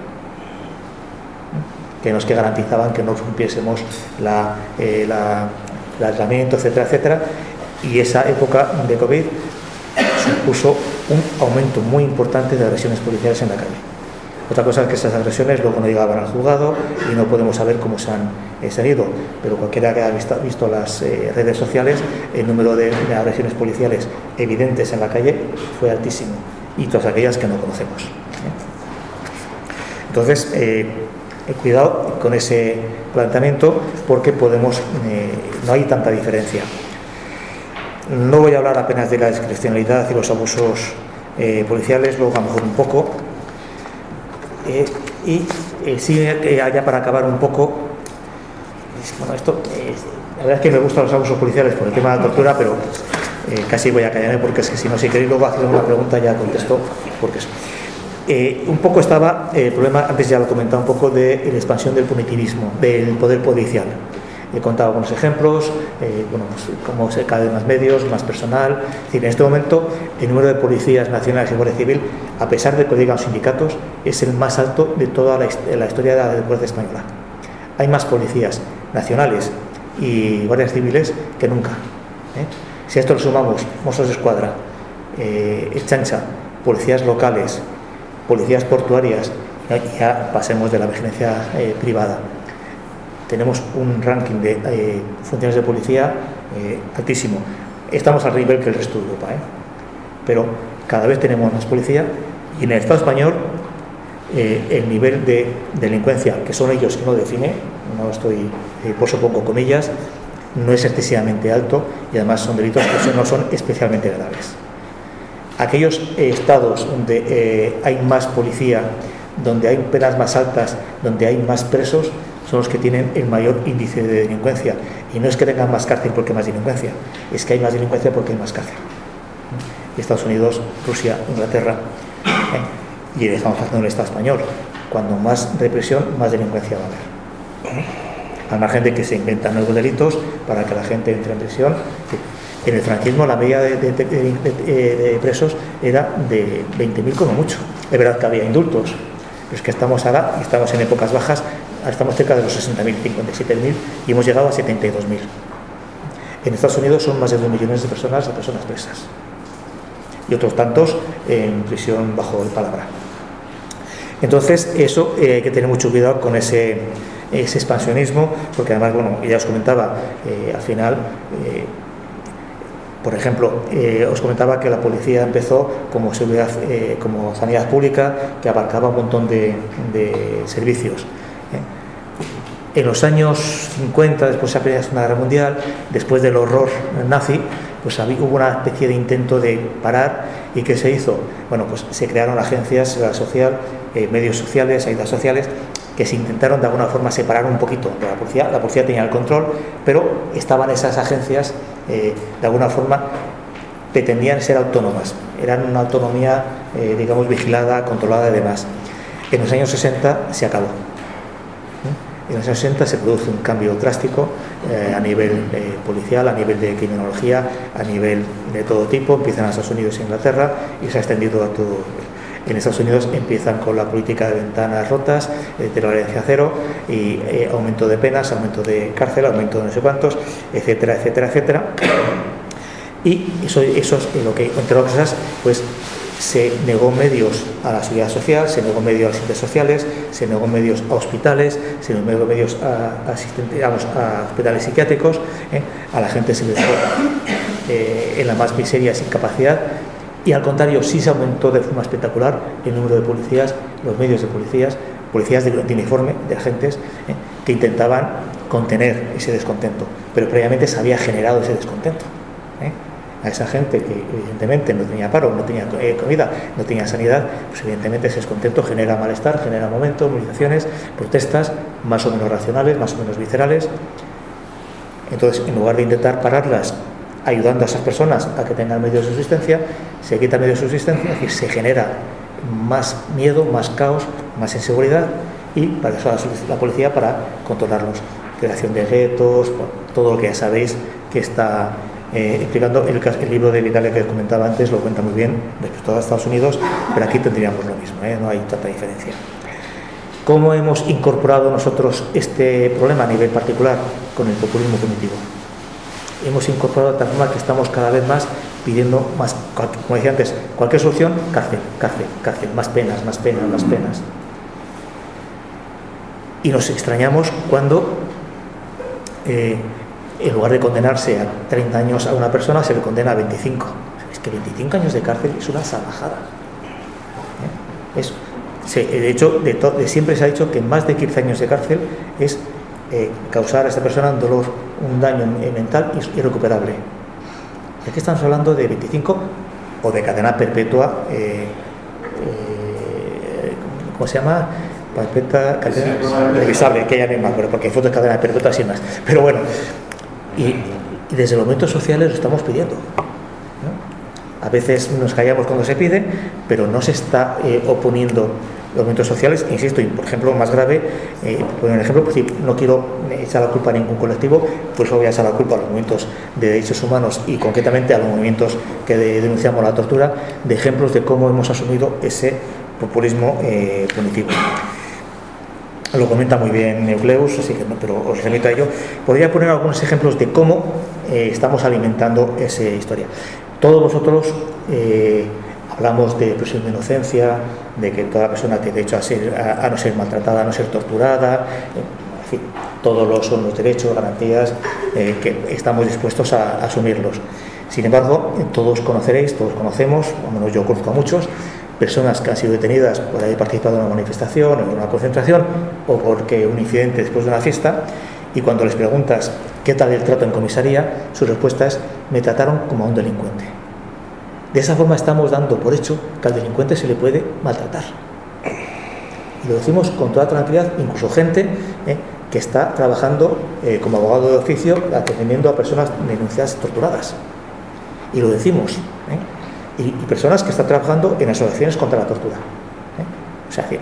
Que los que garantizaban que no rompiésemos el aislamiento, etcétera, etcétera. Y esa época de COVID supuso un aumento muy importante de agresiones policiales en la calle. Otra cosa es que esas agresiones luego no llegaban al juzgado y no podemos saber cómo se han seguido, pero cualquiera que haya visto las redes sociales, el número de agresiones policiales evidentes en la calle fue altísimo, y todas aquellas que no conocemos. Entonces, cuidado con ese planteamiento, porque no hay tanta diferencia. No voy a hablar apenas de la discrecionalidad y los abusos policiales, luego a lo mejor un poco. Sí, ya para acabar un poco, bueno, la verdad es que me gustan los abusos policiales por el tema de la tortura, pero casi voy a callarme, porque es que si no, si queréis luego hacer una pregunta ya contesto, porque eso. Un poco estaba el problema, antes ya lo comentaba un poco, de la expansión del punitivismo, del poder policial. He contado algunos ejemplos, pues, cómo se cada vez más medios, más personal. Es decir, en este momento el número de policías nacionales y guardia civil, a pesar de que lo digan los sindicatos, es el más alto de toda la historia de la democracia española. Hay más policías nacionales y guardias civiles que nunca. Si a esto lo sumamos Mossos de Escuadra, Ertzaintza, policías locales, policías portuarias, ya pasemos de la vigilancia privada. Tenemos un ranking de funciones de policía altísimo. Estamos al nivel que el resto de Europa, pero cada vez tenemos más policía, y en el Estado español el nivel de delincuencia, que son ellos que no define, no estoy, por eso pongo comillas, no es excesivamente alto, y además son delitos que no son especialmente graves. Aquellos estados donde hay más policía, donde hay penas más altas, donde hay más presos, son los que tienen el mayor índice de delincuencia. Y no es que tengan más cárcel porque hay más delincuencia, es que hay más delincuencia porque hay más cárcel. Estados Unidos, Rusia, Inglaterra, y estamos haciendo en el Estado español. Cuando más represión, más delincuencia va a haber. Al margen de que se inventan nuevos delitos para que la gente entre en prisión. En el franquismo la media de presos era de 20.000 como mucho. Es verdad que había indultos, pero es que estamos en épocas bajas. Ahora estamos cerca de los 60.000, 57.000, y hemos llegado a 72.000. En Estados Unidos son más de 2 millones de personas presas, y otros tantos en prisión bajo palabra. Entonces, eso hay que tener mucho cuidado con ese expansionismo, porque además, bueno, ya os comentaba, al final, por ejemplo, os comentaba que la policía empezó como seguridad, como sanidad pública, que abarcaba un montón de servicios. En los años 50, después de la Primera y Segunda Guerra Mundial, después del horror nazi, pues hubo una especie de intento de parar. ¿Y qué se hizo? Bueno, pues se crearon agencias, seguridad social, medios sociales, ayudas sociales, que se intentaron de alguna forma separar un poquito de la policía. La policía tenía el control, pero estaban esas agencias, de alguna forma, pretendían ser autónomas. Eran una autonomía, digamos, vigilada, controlada y demás. En los años 60 se acabó. En los años 60 se produce un cambio drástico a nivel policial, a nivel de criminología, a nivel de todo tipo. Empiezan en Estados Unidos e Inglaterra y se ha extendido a todo. En Estados Unidos empiezan con la política de ventanas rotas, de tolerancia cero, y aumento de penas, aumento de cárcel, aumento de no sé cuántos, etcétera, etcétera, etcétera. Y eso es lo que, entre otras cosas, pues se negó medios a la seguridad social, se negó medios a las asistentes sociales, se negó medios a hospitales, se negó medios a hospitales psiquiátricos, a la gente se les dejó en la más miseria, sin capacidad, y al contrario sí se aumentó de forma espectacular el número de policías, los medios de policías de uniforme, de agentes, que intentaban contener ese descontento, pero previamente se había generado ese descontento. A esa gente que evidentemente no tenía paro, no tenía comida, no tenía sanidad, pues evidentemente ese descontento genera malestar, genera momentos, movilizaciones, protestas más o menos racionales, más o menos viscerales. Entonces, en lugar de intentar pararlas ayudando a esas personas a que tengan medios de subsistencia, se quita medios de subsistencia, es decir, se genera más miedo, más caos, más inseguridad, y para eso la policía, para controlarlos. Creación de guetos, todo lo que ya sabéis que está explicando. El libro de Vitale que comentaba antes lo cuenta muy bien respecto a Estados Unidos, pero aquí tendríamos lo mismo, no hay tanta diferencia. ¿Cómo hemos incorporado nosotros este problema a nivel particular? Con el populismo punitivo. Hemos incorporado de tal forma que estamos cada vez más pidiendo más, como decía antes, cualquier solución, cárcel, cárcel, cárcel, más penas, más penas, más penas. Y nos extrañamos cuando en lugar de condenarse a 30 años a una persona, se le condena a 25. Es que 25 años de cárcel es una salvajada. De hecho, siempre se ha dicho que más de 15 años de cárcel es causar a esta persona un dolor, un daño mental irrecuperable. Y aquí estamos hablando de 25 o de cadena perpetua, ¿cómo se llama? Perpetua, cadena revisable, que ya no me acuerdo, porque hay fotos de cadena perpetua sin más. Pero bueno, y desde los movimientos sociales lo estamos pidiendo, ¿no? A veces nos callamos cuando se pide, pero no se está oponiendo los movimientos sociales, insisto, y por ejemplo, más grave, por un ejemplo, pues, si no quiero echar la culpa a ningún colectivo, pues voy a echar la culpa a los movimientos de derechos humanos y concretamente a los movimientos que denunciamos la tortura, de ejemplos de cómo hemos asumido ese populismo punitivo. Lo comenta muy bien Neucleus, así que no, pero os remito a ello. Podría poner algunos ejemplos de cómo estamos alimentando esa historia. Todos vosotros hablamos de presunción de inocencia, de que toda persona tiene derecho a no ser maltratada, a no ser torturada, en fin, todos son los derechos, garantías que estamos dispuestos a asumirlos. Sin embargo, todos conoceréis, todos conocemos, al menos yo conozco a muchos, personas que han sido detenidas por haber participado en una manifestación, en una concentración o porque un incidente después de una fiesta, y cuando les preguntas qué tal el trato en comisaría, su respuesta es: me trataron como a un delincuente. De esa forma estamos dando por hecho que al delincuente se le puede maltratar. Y lo decimos con toda tranquilidad, incluso gente que está trabajando como abogado de oficio atendiendo a personas denunciadas torturadas. Y lo decimos. Y personas que están trabajando en asociaciones contra la tortura. O sea,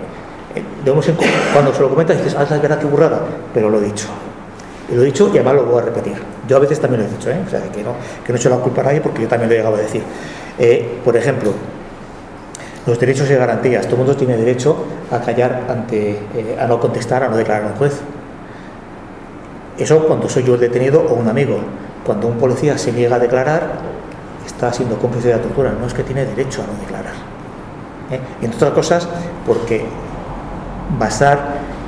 cuando se lo comentas dices: ah, es verdad, qué burrada, pero lo he dicho. Y lo he dicho y además lo voy a repetir. Yo a veces también lo he dicho, o sea, que no he hecho la culpa a nadie porque yo también lo he llegado a decir. Por ejemplo, los derechos y garantías. Todo el mundo tiene derecho a callar a no contestar, a no declarar a un juez. Eso cuando soy yo el detenido o un amigo. Cuando un policía se niega a declarar, está siendo cómplice de la tortura. No es que tiene derecho a no declarar. Y entre otras cosas, porque basar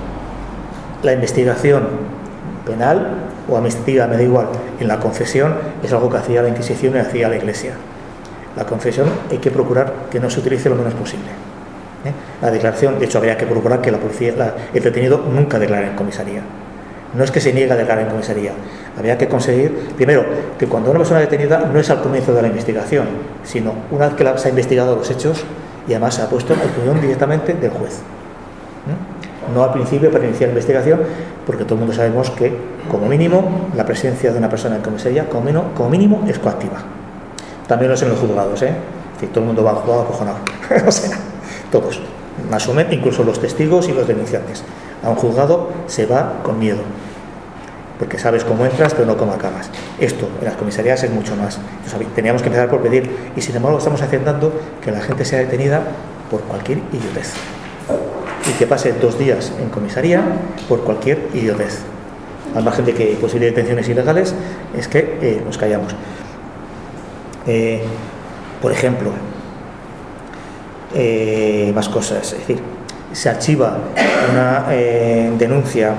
la investigación penal o administrativa, me da igual, en la confesión es algo que hacía la Inquisición y hacía la Iglesia. La confesión hay que procurar que no se utilice lo menos posible. La declaración, de hecho, habría que procurar que el detenido nunca declare en comisaría. No es que se niegue a declarar en comisaría. Habría que conseguir, primero, que cuando una persona es detenida no es al comienzo de la investigación, sino una vez que se ha investigado los hechos y además se ha puesto en opinión directamente del juez. No al principio para iniciar la investigación, porque todo el mundo sabemos que, como mínimo, la presencia de una persona en comisaría, como mínimo, es coactiva. También lo es en los juzgados, Es decir, todo el mundo va al juzgado acojonado. O sea, todos. Asumen, incluso los testigos y los denunciantes. A un juzgado se va con miedo, porque sabes cómo entras pero no cómo acabas. Esto en las comisarías es mucho más. Teníamos que empezar por pedir, y sin embargo estamos aceptando que la gente sea detenida por cualquier idiotez y que pase 2 días en comisaría por cualquier idiotez, al margen de que hay posibles detenciones ilegales. Es que nos callamos. Por ejemplo, más cosas, es decir, se archiva una denuncia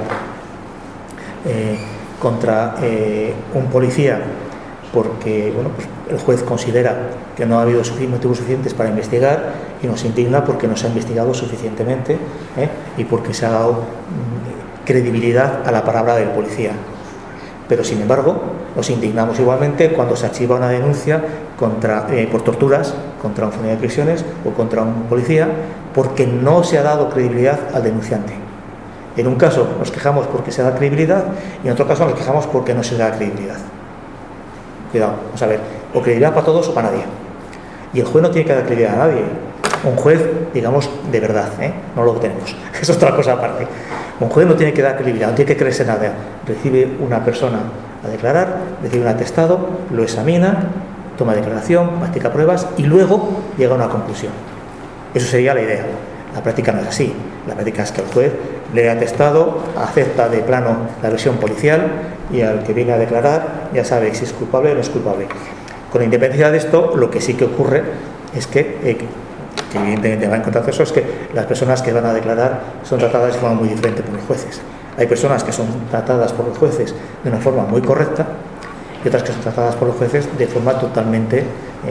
contra un policía porque pues el juez considera que no ha habido motivos suficientes para investigar, y nos indigna porque no se ha investigado suficientemente y porque se ha dado credibilidad a la palabra del policía. Pero sin embargo nos indignamos igualmente cuando se archiva una denuncia por torturas contra un funcionario de prisiones o contra un policía, porque no se ha dado credibilidad al denunciante. En un caso nos quejamos porque se da credibilidad y en otro caso nos quejamos porque no se da credibilidad. Cuidado, vamos a ver, o credibilidad para todos o para nadie. Y el juez no tiene que dar credibilidad a nadie. Un juez, digamos, de verdad, no lo tenemos, es otra cosa aparte. Un juez no tiene que dar credibilidad, no tiene que creerse nada. Recibe una persona a declarar, recibe un atestado, lo examina, toma declaración, practica pruebas y luego llega a una conclusión. Eso sería la idea. La práctica no es así. La práctica es que el juez lee atestado, acepta de plano la versión policial y al que viene a declarar ya sabe si es culpable o no es culpable. Con independencia de esto, lo que sí que ocurre es que evidentemente va en contra de eso, es que las personas que van a declarar son tratadas de forma muy diferente por los jueces. Hay personas que son tratadas por los jueces de una forma muy correcta y otras que son tratadas por los jueces de forma totalmente,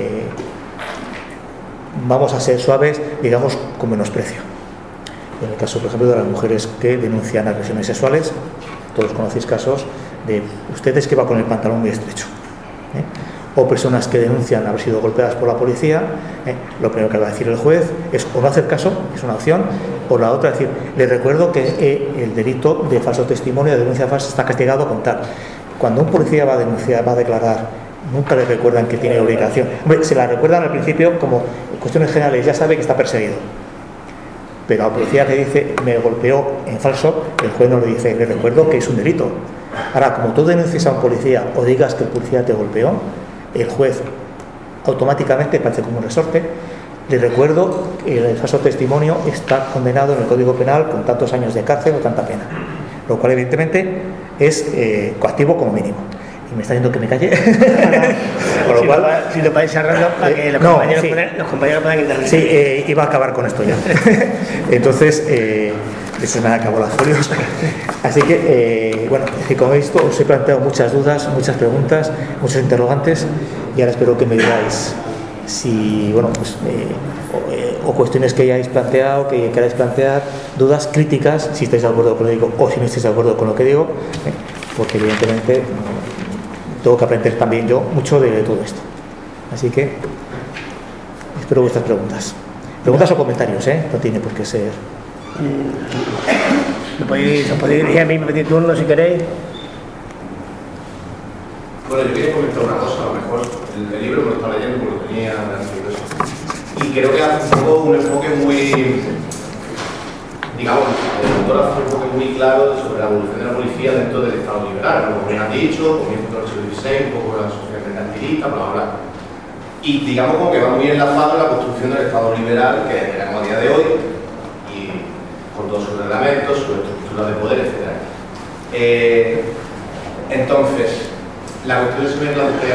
vamos a ser suaves, digamos, con menosprecio. En el caso, por ejemplo, de las mujeres que denuncian agresiones sexuales, todos conocéis casos de ustedes que va con el pantalón muy estrecho, o personas que denuncian haber sido golpeadas por la policía, lo primero que va a decir el juez es o no hacer caso, es una opción, o la otra es decir, les recuerdo que el delito de falso testimonio, de denuncia falsa, está castigado con tal. Cuando un policía va a denunciar, va a declarar, nunca le recuerdan que tiene obligación. Hombre, se la recuerdan al principio como en cuestiones generales, ya sabe que está perseguido. Pero al policía que dice me golpeó en falso, el juez no le dice, le recuerdo que es un delito. Ahora, como tú denuncies a un policía o digas que el policía te golpeó, el juez automáticamente, parece como un resorte, le recuerdo que el falso testimonio está condenado en el Código Penal con tantos años de cárcel o tanta pena, lo cual evidentemente es coactivo como mínimo. Y me está diciendo que me calle. Con lo cual, si lo vais cerrando para que los compañeros puedan intervenir. Sí, iba a acabar con esto ya. Entonces, se me han acabado las folios. Así que, bueno, como veis, os he planteado muchas dudas, muchas preguntas, muchos interrogantes, y ahora espero que me digáis si, bueno, pues, o cuestiones que hayáis planteado, que queráis plantear, dudas, críticas, si estáis de acuerdo con lo que digo o si no estáis de acuerdo con lo que digo, porque evidentemente tengo que aprender también yo mucho de todo esto. Así que espero vuestras preguntas. Preguntas o comentarios, no tiene por qué ser. Os podéis dirigir a mí, me pedís turno si queréis. Bueno, yo quería comentar una cosa, a lo mejor el libro me lo estaba leyendo porque lo tenía y creo que hace un poco un enfoque muy, digamos, el autor hace un enfoque muy claro sobre la evolución de la policía dentro del Estado liberal, como bien han dicho, comienzo del siglo XVI, un poco la sociedad mercantilista, bla, bla, bla. Y digamos como que va muy enlazado en la construcción del Estado liberal que tenemos a día de hoy, y con todos sus reglamentos, sus estructuras de poder, etc. Entonces, la cuestión que se me plantea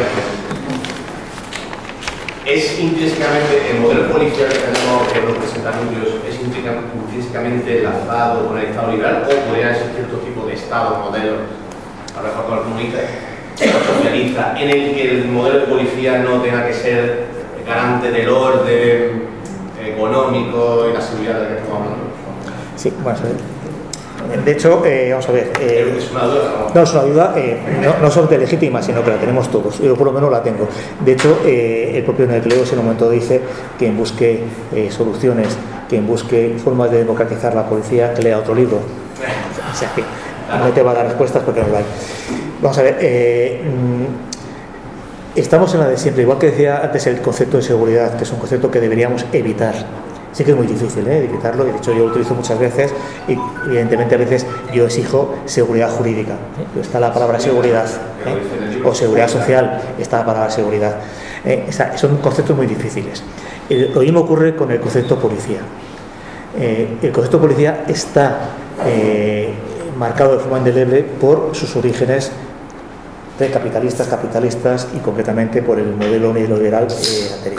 es intrínsecamente, el modelo policial que tenemos, que los presentan núcleos, es intrínsecamente enlazado con el Estado liberal, o podría existir otro tipo de Estado, modelo, a lo mejor con el comunista o socialista, en el que el modelo de policía no tenga que ser garante del orden económico y la seguridad de la que estamos hablando. Sí, bueno, de hecho, vamos a ver. ¿Es una duda? No, es una duda, no solamente legítima, sino que la tenemos todos. Yo por lo menos la tengo. De hecho, el propio Necleos en un momento dice que en busque soluciones, que en busque formas de democratizar la policía, que lea otro libro. O sea que no te va a dar respuestas porque no lo hay. Vamos a ver. Estamos en la de siempre. Igual que decía antes el concepto de seguridad, que es un concepto que deberíamos evitar. Sí que es muy difícil de quitarlo, de hecho yo lo utilizo muchas veces y evidentemente a veces yo exijo seguridad jurídica, está la palabra seguridad, o seguridad social, está la palabra seguridad. Son conceptos muy difíciles. Lo mismo ocurre con el concepto policía. El concepto policía está marcado de forma indeleble por sus orígenes capitalistas y concretamente por el modelo neoliberal anterior.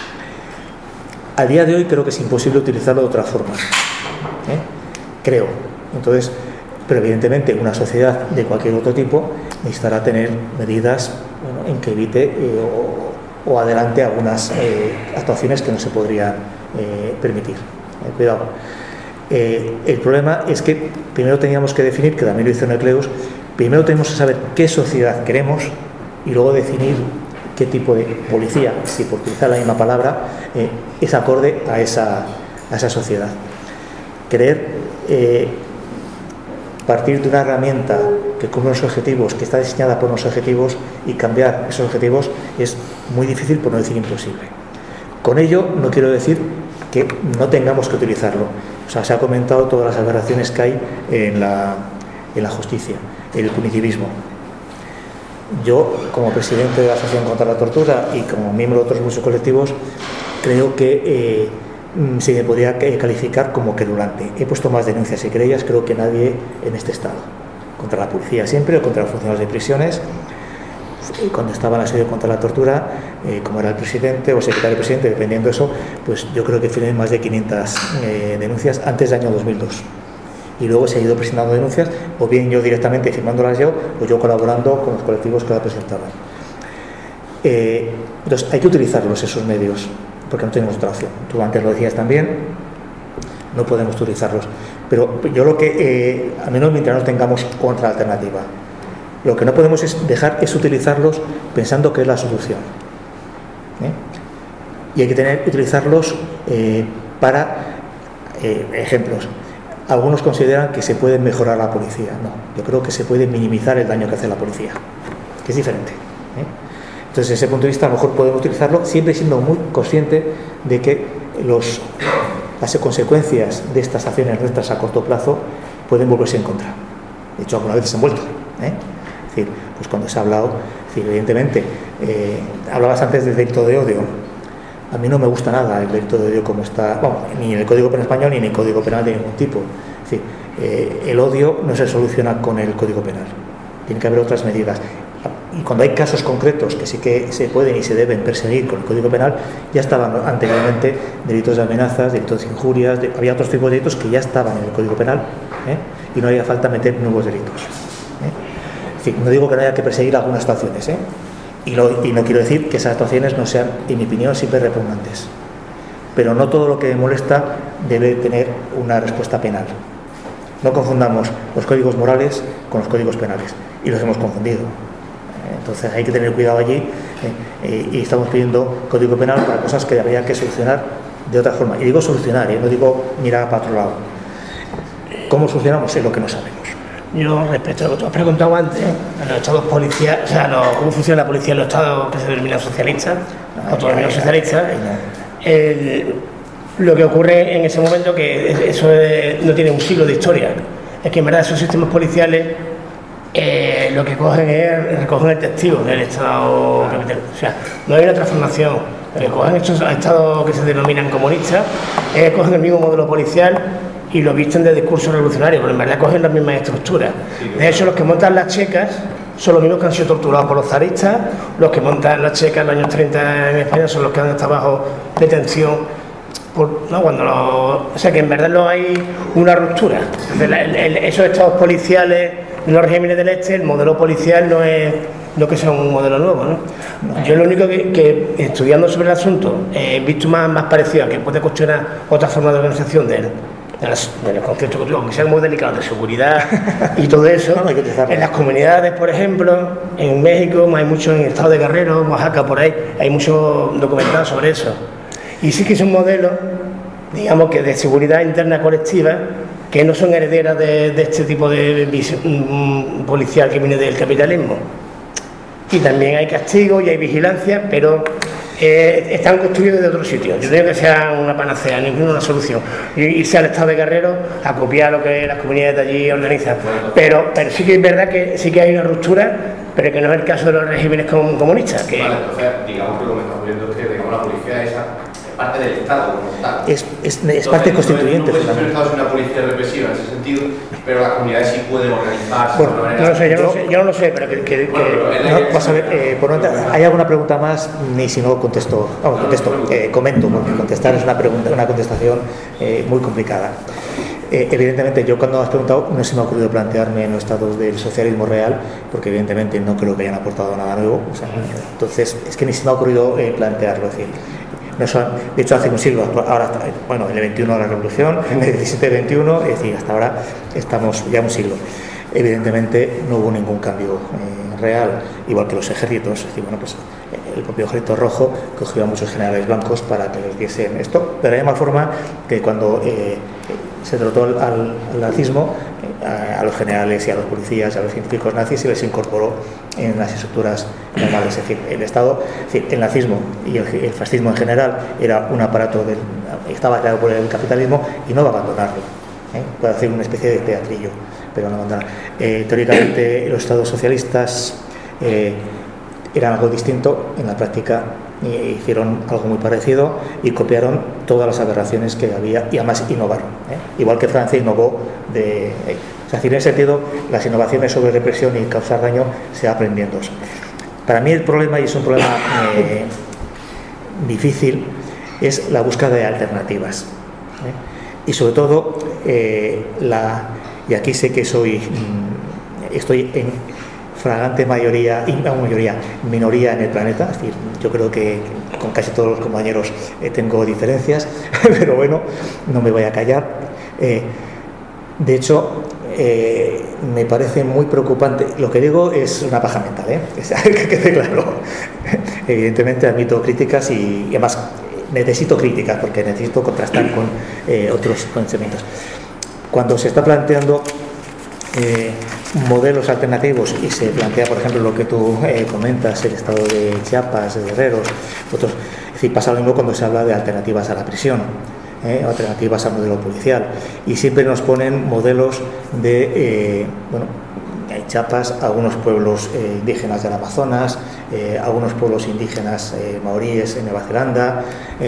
A día de hoy creo que es imposible utilizarlo de otra forma, creo. Entonces, pero evidentemente una sociedad de cualquier otro tipo necesitará tener medidas en que evite o adelante algunas actuaciones que no se podrían permitir. Cuidado. El problema es que primero teníamos que definir, que también lo hizo Necleus, primero tenemos que saber qué sociedad queremos y luego definir qué tipo de policía, si por utilizar la misma palabra, es acorde a esa sociedad. Partir de una herramienta que cumple unos objetivos, que está diseñada por unos objetivos y cambiar esos objetivos es muy difícil, por no decir imposible. Con ello no quiero decir que no tengamos que utilizarlo. O sea, se ha comentado todas las aberraciones que hay en la justicia, el punitivismo. Yo, como presidente de la Asociación contra la Tortura y como miembro de otros muchos colectivos, creo que se me podría calificar como querulante. He puesto más denuncias y querellas, creo que nadie en este estado, contra la policía siempre o contra los funcionarios de prisiones, cuando estaba en el asedio contra la tortura, como era el presidente o el secretario del presidente, dependiendo de eso, pues yo creo que firmé más de 500 denuncias antes del año 2002. Y luego se ha ido presentando denuncias, o bien yo directamente firmándolas yo, o yo colaborando con los colectivos que la presentaban. Entonces hay que utilizarlos, esos medios, porque no tenemos otra opción. Tú antes lo decías también, no podemos utilizarlos. Pero yo lo que, al menos mientras no tengamos otra alternativa, lo que no podemos es utilizarlos pensando que es la solución. Y hay que utilizarlos para ejemplos. Algunos consideran que se puede mejorar la policía. No, yo creo que se puede minimizar el daño que hace la policía, que es diferente. Entonces, desde ese punto de vista, a lo mejor podemos utilizarlo, siempre siendo muy consciente de que las consecuencias de estas acciones nuestras a corto plazo pueden volverse en contra. De hecho, algunas veces se han vuelto. Es decir, pues cuando se ha hablado, evidentemente, hablabas antes del delito de odio. A mí no me gusta nada el delito de odio como está, ni en el Código Penal español ni en el Código Penal de ningún tipo. Es decir, el odio no se soluciona con el Código Penal. Tiene que haber otras medidas. Y cuando hay casos concretos que sí que se pueden y se deben perseguir con el Código Penal, ya estaban anteriormente delitos de amenazas, delitos de injurias, había otros tipos de delitos que ya estaban en el Código Penal, y no había falta meter nuevos delitos. En fin, no digo que no haya que perseguir algunas actuaciones, y no quiero decir que esas actuaciones no sean, en mi opinión, siempre repugnantes, pero no todo lo que molesta debe tener una respuesta penal. No confundamos los códigos morales con los códigos penales, y los hemos confundido. Entonces hay que tener cuidado allí, y estamos pidiendo código penal para cosas que habría que solucionar de otra forma. Y digo solucionar, no digo mirar para otro lado. ¿Cómo solucionamos? Es lo que no sabemos. Yo, respecto a lo que tú has preguntado antes, a los estados policiales, cómo funciona la policía en los estados que se denominan socialistas, lo que ocurre en ese momento, que eso no tiene un siglo de historia, es que en verdad esos sistemas policiales lo que recogen el testigo del Estado capital. O sea, no hay una transformación. Lo que cogen estos estados que se denominan comunistas, cogen el mismo modelo policial y lo visten de discurso revolucionario, pero en verdad cogen las mismas estructuras. De hecho, los que montan las checas son los mismos que han sido torturados por los zaristas, los que montan las checas en los años 30 en España son los que han estado bajo detención. O sea que en verdad no hay una ruptura. Entonces, esos estados policiales en los regímenes del este, el modelo policial no es que sea un modelo nuevo, ¿no? Yo lo único que estudiando sobre el asunto he visto más parecido a que puede cuestionar otra forma de organización del concepto que digo, que sea muy delicado, de seguridad y todo eso. En las comunidades, por ejemplo, en México hay mucho, en el estado de Guerrero, Oaxaca, por ahí, hay mucho documentado sobre eso. Y sí que son modelos, digamos que de seguridad interna colectiva, que no son herederas de este tipo de visión policial que viene del capitalismo. Y también hay castigo y hay vigilancia, pero están construidos de otro sitio. Yo digo que sea una panacea, ninguna una solución. Irse al estado de Guerrero a copiar lo que las comunidades de allí organizan. Pero sí que es verdad que sí que hay una ruptura, pero que no es el caso de los regímenes comunistas. Vale, entonces, digamos que lo que estamos viendo es que la policía es parte del Estado como tal. Es parte constituyente. No puede ser el Estado es una policía represiva en ese sentido, pero las comunidades sí pueden organizarse. Bueno, yo no lo sé, pero vas a ver, ¿hay alguna pregunta más? Ni si no contesto, comento, porque contestar es una contestación muy complicada. Evidentemente, yo cuando has preguntado no se me ha ocurrido plantearme en los estados del socialismo real, porque evidentemente no creo que hayan aportado nada nuevo. Entonces, es que ni se me ha ocurrido plantearlo. Es decir, de hecho, hace un siglo, ahora, en el 21 de la Revolución, en el 17-21, es decir, hasta ahora estamos ya un siglo. Evidentemente no hubo ningún cambio real, igual que los ejércitos. Es decir, el propio Ejército Rojo cogió a muchos generales blancos para que les diesen esto, de la misma forma que cuando se trató al nazismo, a los generales y a los policías y a los científicos nazis se les incorporó en las estructuras normales. Es decir, el Estado, el nazismo y el fascismo en general era un aparato estaba creado por el capitalismo y no va a abandonarlo. Puede hacer una especie de teatrillo, pero no abandonar. Teóricamente los estados socialistas eran algo distinto, en la práctica hicieron algo muy parecido y copiaron todas las aberraciones que había y además innovaron, igual que Francia innovó es decir, en ese sentido las innovaciones sobre represión y causar daño se va aprendiendo. Para mí el problema, y es un problema difícil, es la búsqueda de alternativas. Y sobre todo, y aquí sé que estoy en fragante minoría en el planeta, es decir, yo creo que con casi todos los compañeros tengo diferencias, pero bueno, no me voy a callar. De hecho, me parece muy preocupante. Lo que digo es una paja mental, que quede claro. Evidentemente admito críticas y además necesito críticas porque necesito contrastar con otros conocimientos. Cuando se está planteando modelos alternativos y se plantea, por ejemplo, lo que tú comentas, el estado de Chiapas, de Guerreros, otros, es decir, pasa lo mismo cuando se habla de alternativas a la prisión, alternativas al modelo policial, y siempre nos ponen modelos de, en Chiapas, algunos pueblos indígenas del Amazonas, algunos pueblos indígenas maoríes en Nueva Zelanda.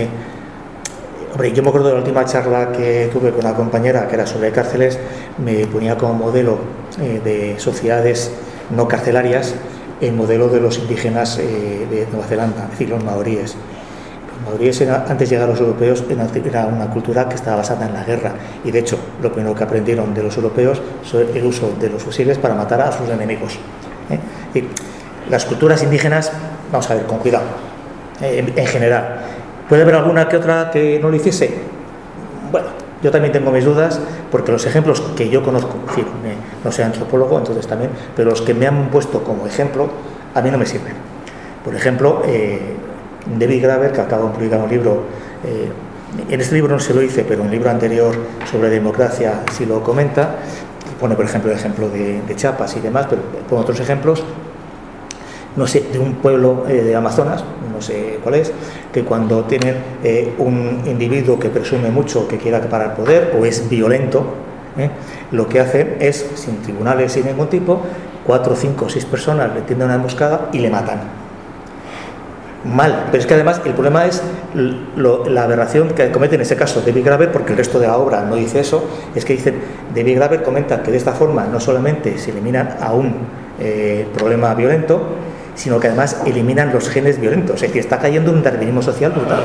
Hombre, yo me acuerdo de la última charla que tuve con una compañera que era sobre cárceles, me ponía como modelo de sociedades no carcelarias el modelo de los indígenas de Nueva Zelanda, es decir, los maoríes. Los maoríes, antes de llegar a los europeos, era una cultura que estaba basada en la guerra, y de hecho lo primero que aprendieron de los europeos fue el uso de los fusiles para matar a sus enemigos. Y las culturas indígenas, vamos a ver, con cuidado, en general. ¿Puede haber alguna que otra que no lo hiciese? Bueno, yo también tengo mis dudas, porque los ejemplos que yo conozco, es decir, no soy antropólogo, entonces también, pero los que me han puesto como ejemplo, a mí no me sirven. Por ejemplo, David Graeber, que acaba de publicar un libro, en este libro no se lo hice, pero en un libro anterior sobre democracia sí lo comenta, pone por ejemplo el ejemplo de Chiapas y demás, pero pone otros ejemplos, no sé, de un pueblo de Amazonas, no sé cuál es, que cuando tienen un individuo que presume mucho que quiera acaparar el poder o es violento, lo que hacen es, sin tribunales, sin ningún tipo, 4, 5, 6 personas le tienden una emboscada y le matan. Mal, pero es que además el problema es la aberración que comete en ese caso David Graeber, porque el resto de la obra no dice eso. Es que dicen, David Graeber comenta que de esta forma no solamente se eliminan a un problema violento, sino que además eliminan los genes violentos, es decir, está cayendo un darwinismo social brutal.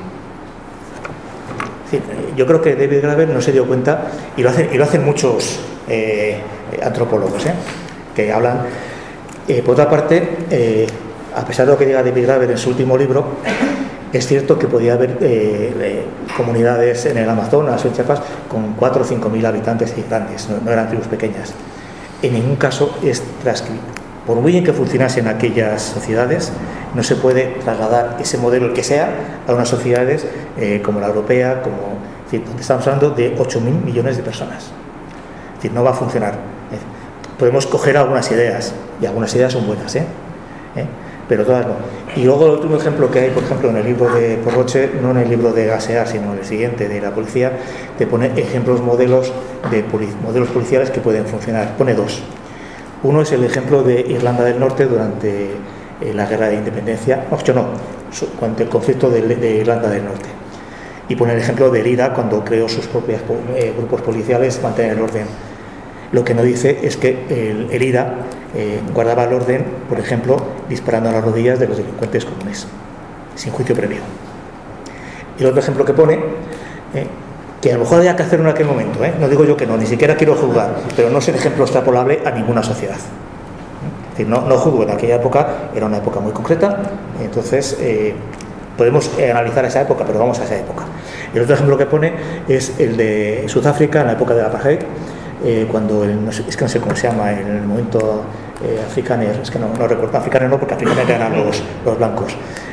Es decir, yo creo que David Graeber no se dio cuenta, y lo hacen muchos antropólogos, que hablan. Por otra parte, a pesar de lo que diga David Graeber en su último libro, es cierto que podía haber comunidades en el Amazonas o en Chiapas con 4 o 5 mil habitantes y grandes, no eran tribus pequeñas. En ningún caso es transcrito. Por muy bien que funcionasen aquellas sociedades, no se puede trasladar ese modelo, el que sea, a unas sociedades como la europea, es decir, donde estamos hablando de 8.000 millones de personas. Es decir, no va a funcionar. Podemos coger algunas ideas, y algunas ideas son buenas, pero todas no. Y luego el último ejemplo que hay, por ejemplo, en el libro de Porroche, no en el libro de Gasear, sino en el siguiente, de la policía, te pone ejemplos, modelos policiales que pueden funcionar. Pone 2. Uno es el ejemplo de Irlanda del Norte durante la guerra de independencia, durante el conflicto de Irlanda del Norte. Y pone el ejemplo del IRA cuando creó sus propios grupos policiales para mantener el orden. Lo que no dice es que el IRA guardaba el orden, por ejemplo, disparando a las rodillas de los delincuentes comunes, sin juicio previo. Y el otro ejemplo que pone, que a lo mejor había que hacerlo en aquel momento, no digo yo que no, ni siquiera quiero juzgar, pero no es un ejemplo extrapolable a ninguna sociedad. Es decir, no juzgo, en aquella época era una época muy concreta, entonces podemos analizar esa época, pero vamos a esa época. Y el otro ejemplo que pone es el de Sudáfrica en la época del apartheid, cuando es que no sé cómo se llama, en el momento afrikaner, es que no recuerdo, afrikaner no, porque afrikaner eran los blancos,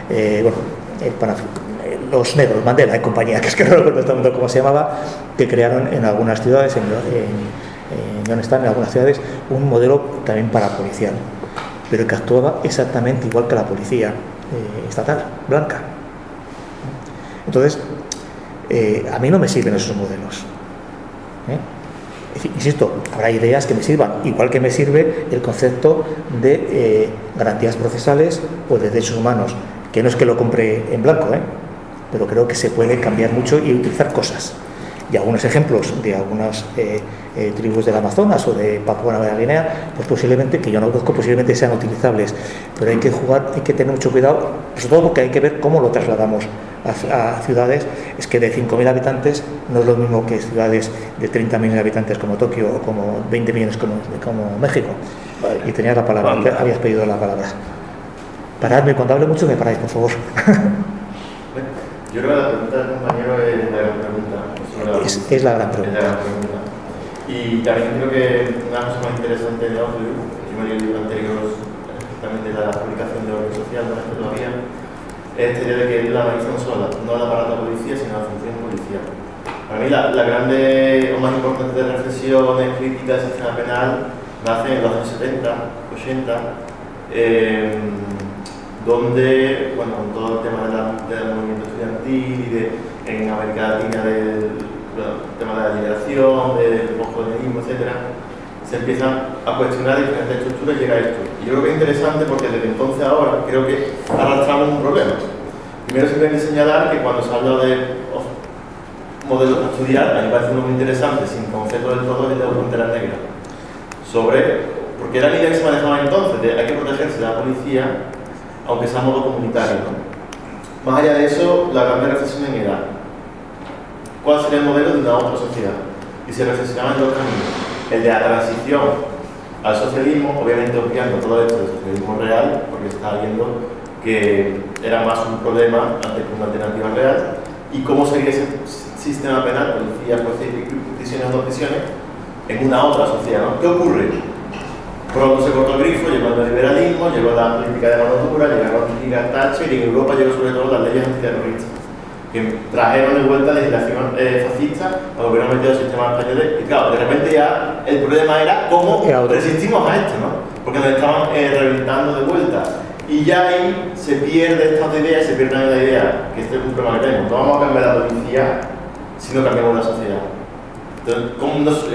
los negros, Mandela y compañía, que es que no recuerdo cómo se llamaba, que crearon en algunas ciudades, en algunas ciudades, un modelo también parapolicial, pero que actuaba exactamente igual que la policía estatal, blanca. Entonces, a mí no me sirven esos modelos. Es decir, insisto, habrá ideas que me sirvan, igual que me sirve el concepto de garantías procesales o de derechos humanos, que no es que lo compre en blanco, pero creo que se puede cambiar mucho y utilizar cosas. y algunos ejemplos de algunas tribus del Amazonas o de Papúa Nueva Guinea, pues posiblemente, que yo no conozco, posiblemente sean utilizables, pero hay que tener mucho cuidado, sobre todo porque hay que ver cómo lo trasladamos a ciudades. Es que de 5.000 habitantes no es lo mismo que ciudades de 30 millones de habitantes como Tokio o como 20 millones como México. Y tenías la palabra, habías pedido la palabra. Paradme, cuando hable mucho me paráis, por favor. Yo creo que la pregunta del compañero es la gran pregunta. Es la gran pregunta. Y también creo que una cosa más interesante de Outlook, yo me leí el libro anterior exactamente la publicación de orden social, no es todavía, es esta idea de que la analiza no solo no el aparato de policía, sino la función policial. Para mí la grande o más importante de reflexiones críticas del sistema penal nace en los años 70, 80, donde, bueno, con todo el tema del movimiento estudiantil y en América Latina del tema de la liberación, del postcolonialismo, etc., se empiezan a cuestionar diferentes estructuras y llega a esto. Y yo creo que es interesante porque desde entonces a ahora creo que arrastramos un problema. Primero simplemente señalar que cuando se habla de modelos a estudiar, a mí me parece uno muy interesante, sin concepto del todo, es de Fronteras Negras. Porque era la idea que se manejaba entonces, de hay que protegerse de la policía, aunque sea a modo comunitario, ¿no? Más allá de eso, la gran reflexión era ¿cuál sería el modelo de una otra sociedad? Y se reflexionaba en dos caminos. El de la transición al socialismo, obviamente obviando todo esto del socialismo real, porque se estaba viendo que era más un problema antes que una alternativa real, y cómo sería ese sistema penal, policía, prisiones o no prisiones, en una otra sociedad, ¿no? ¿Qué ocurre? Pronto se cortó el grifo, llegó el liberalismo, llegó la política de mano dura, llegó la política Thatcher y en Europa llegó sobre todo las leyes antiterroristas, que trajeron de vuelta legislación fascista a lo que hubieran metido el sistema español. Y claro, de repente ya el problema era cómo resistimos a esto, ¿no? Porque nos estaban rehabilitando de vuelta. Y ya ahí se pierde esta idea, se pierde la idea, que este es un problema que tenemos. No vamos a cambiar la policía si no cambiamos la sociedad. Entonces, ¿cómo nos,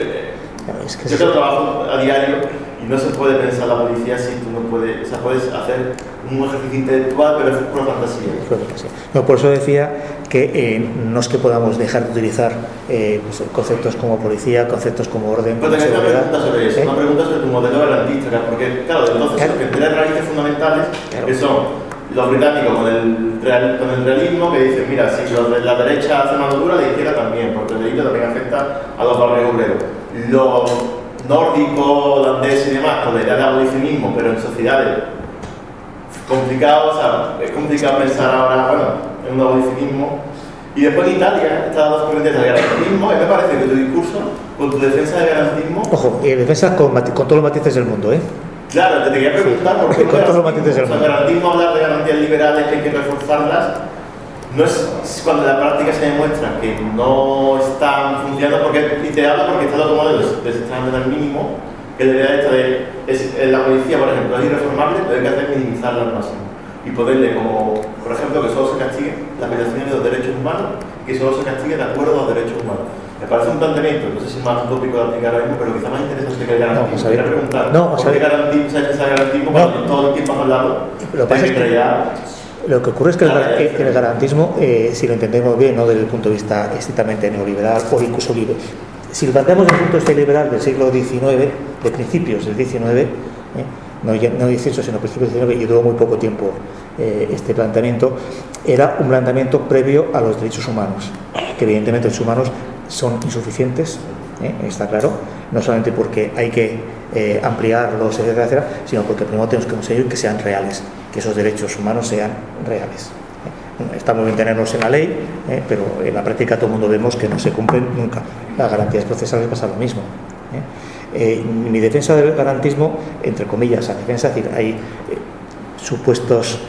yo creo que trabajo a diario y no se puede pensar la policía si tú no puedes, o sea, puedes hacer un ejercicio intelectual, pero es pura fantasía. No, por eso decía que no es que podamos dejar de utilizar pues, conceptos como policía, conceptos como orden. Pero tengo una pregunta sobre eso, una pregunta sobre tu modelo garantista, porque claro, entonces lo que tiene raíces fundamentales, que son los británicos con el realismo, que dicen, mira, si la derecha hace mano dura, la izquierda también, porque el delito también afecta a los barrios obreros. Los nórdicos, holandeses y demás, con la idea de abolicionismo, pero en sociedades complicadas, o sea, es complicado pensar ahora, bueno, en un abolicionismo. Y después en Italia, estas dos corrientes del garantismo, y me parece que tu discurso, con tu defensa del garantismo... Ojo, defensa con todos los matices del mundo, ¿eh? Claro, te quería preguntar por qué con todos los matices del mundo. El garantismo, hablar de garantías liberales, que hay que reforzarlas, no es cuando en la práctica se demuestra que no están funcionando, y te habla porque está todo modelo del sistema penal mínimo, que la idea esta de la policía, por ejemplo, es irreformable, pero hay que hacer minimizarla al máximo. Y poderle, como por ejemplo, que solo se castigue las violaciones de los derechos humanos y que solo se castigue de acuerdo a los derechos humanos. Me parece un planteamiento, no sé si es más utópico de aplicar ahora mismo, pero quizá más interesante que el garantismo. Quería preguntar, ¿por qué garantismo cuando todo el tiempo has hablado de que en realidad... Lo que ocurre es que el garantismo, si lo entendemos bien, no desde el punto de vista estrictamente neoliberal o incluso libre, si lo planteamos desde el punto de vista liberal del siglo XIX, de principios del XIX, no 18 sino principios del XIX, y duró muy poco tiempo este planteamiento, era un planteamiento previo a los derechos humanos, que evidentemente los humanos son insuficientes, está claro, no solamente porque hay que ampliarlos, etcétera, sino porque primero tenemos que conseguir que sean reales, que esos derechos humanos sean reales. Está muy bien tenerlos en la ley, pero en la práctica todo el mundo vemos que no se cumplen nunca. Las garantías procesales pasa lo mismo. Mi defensa del garantismo, entre comillas, a defensa, es decir, hay supuestos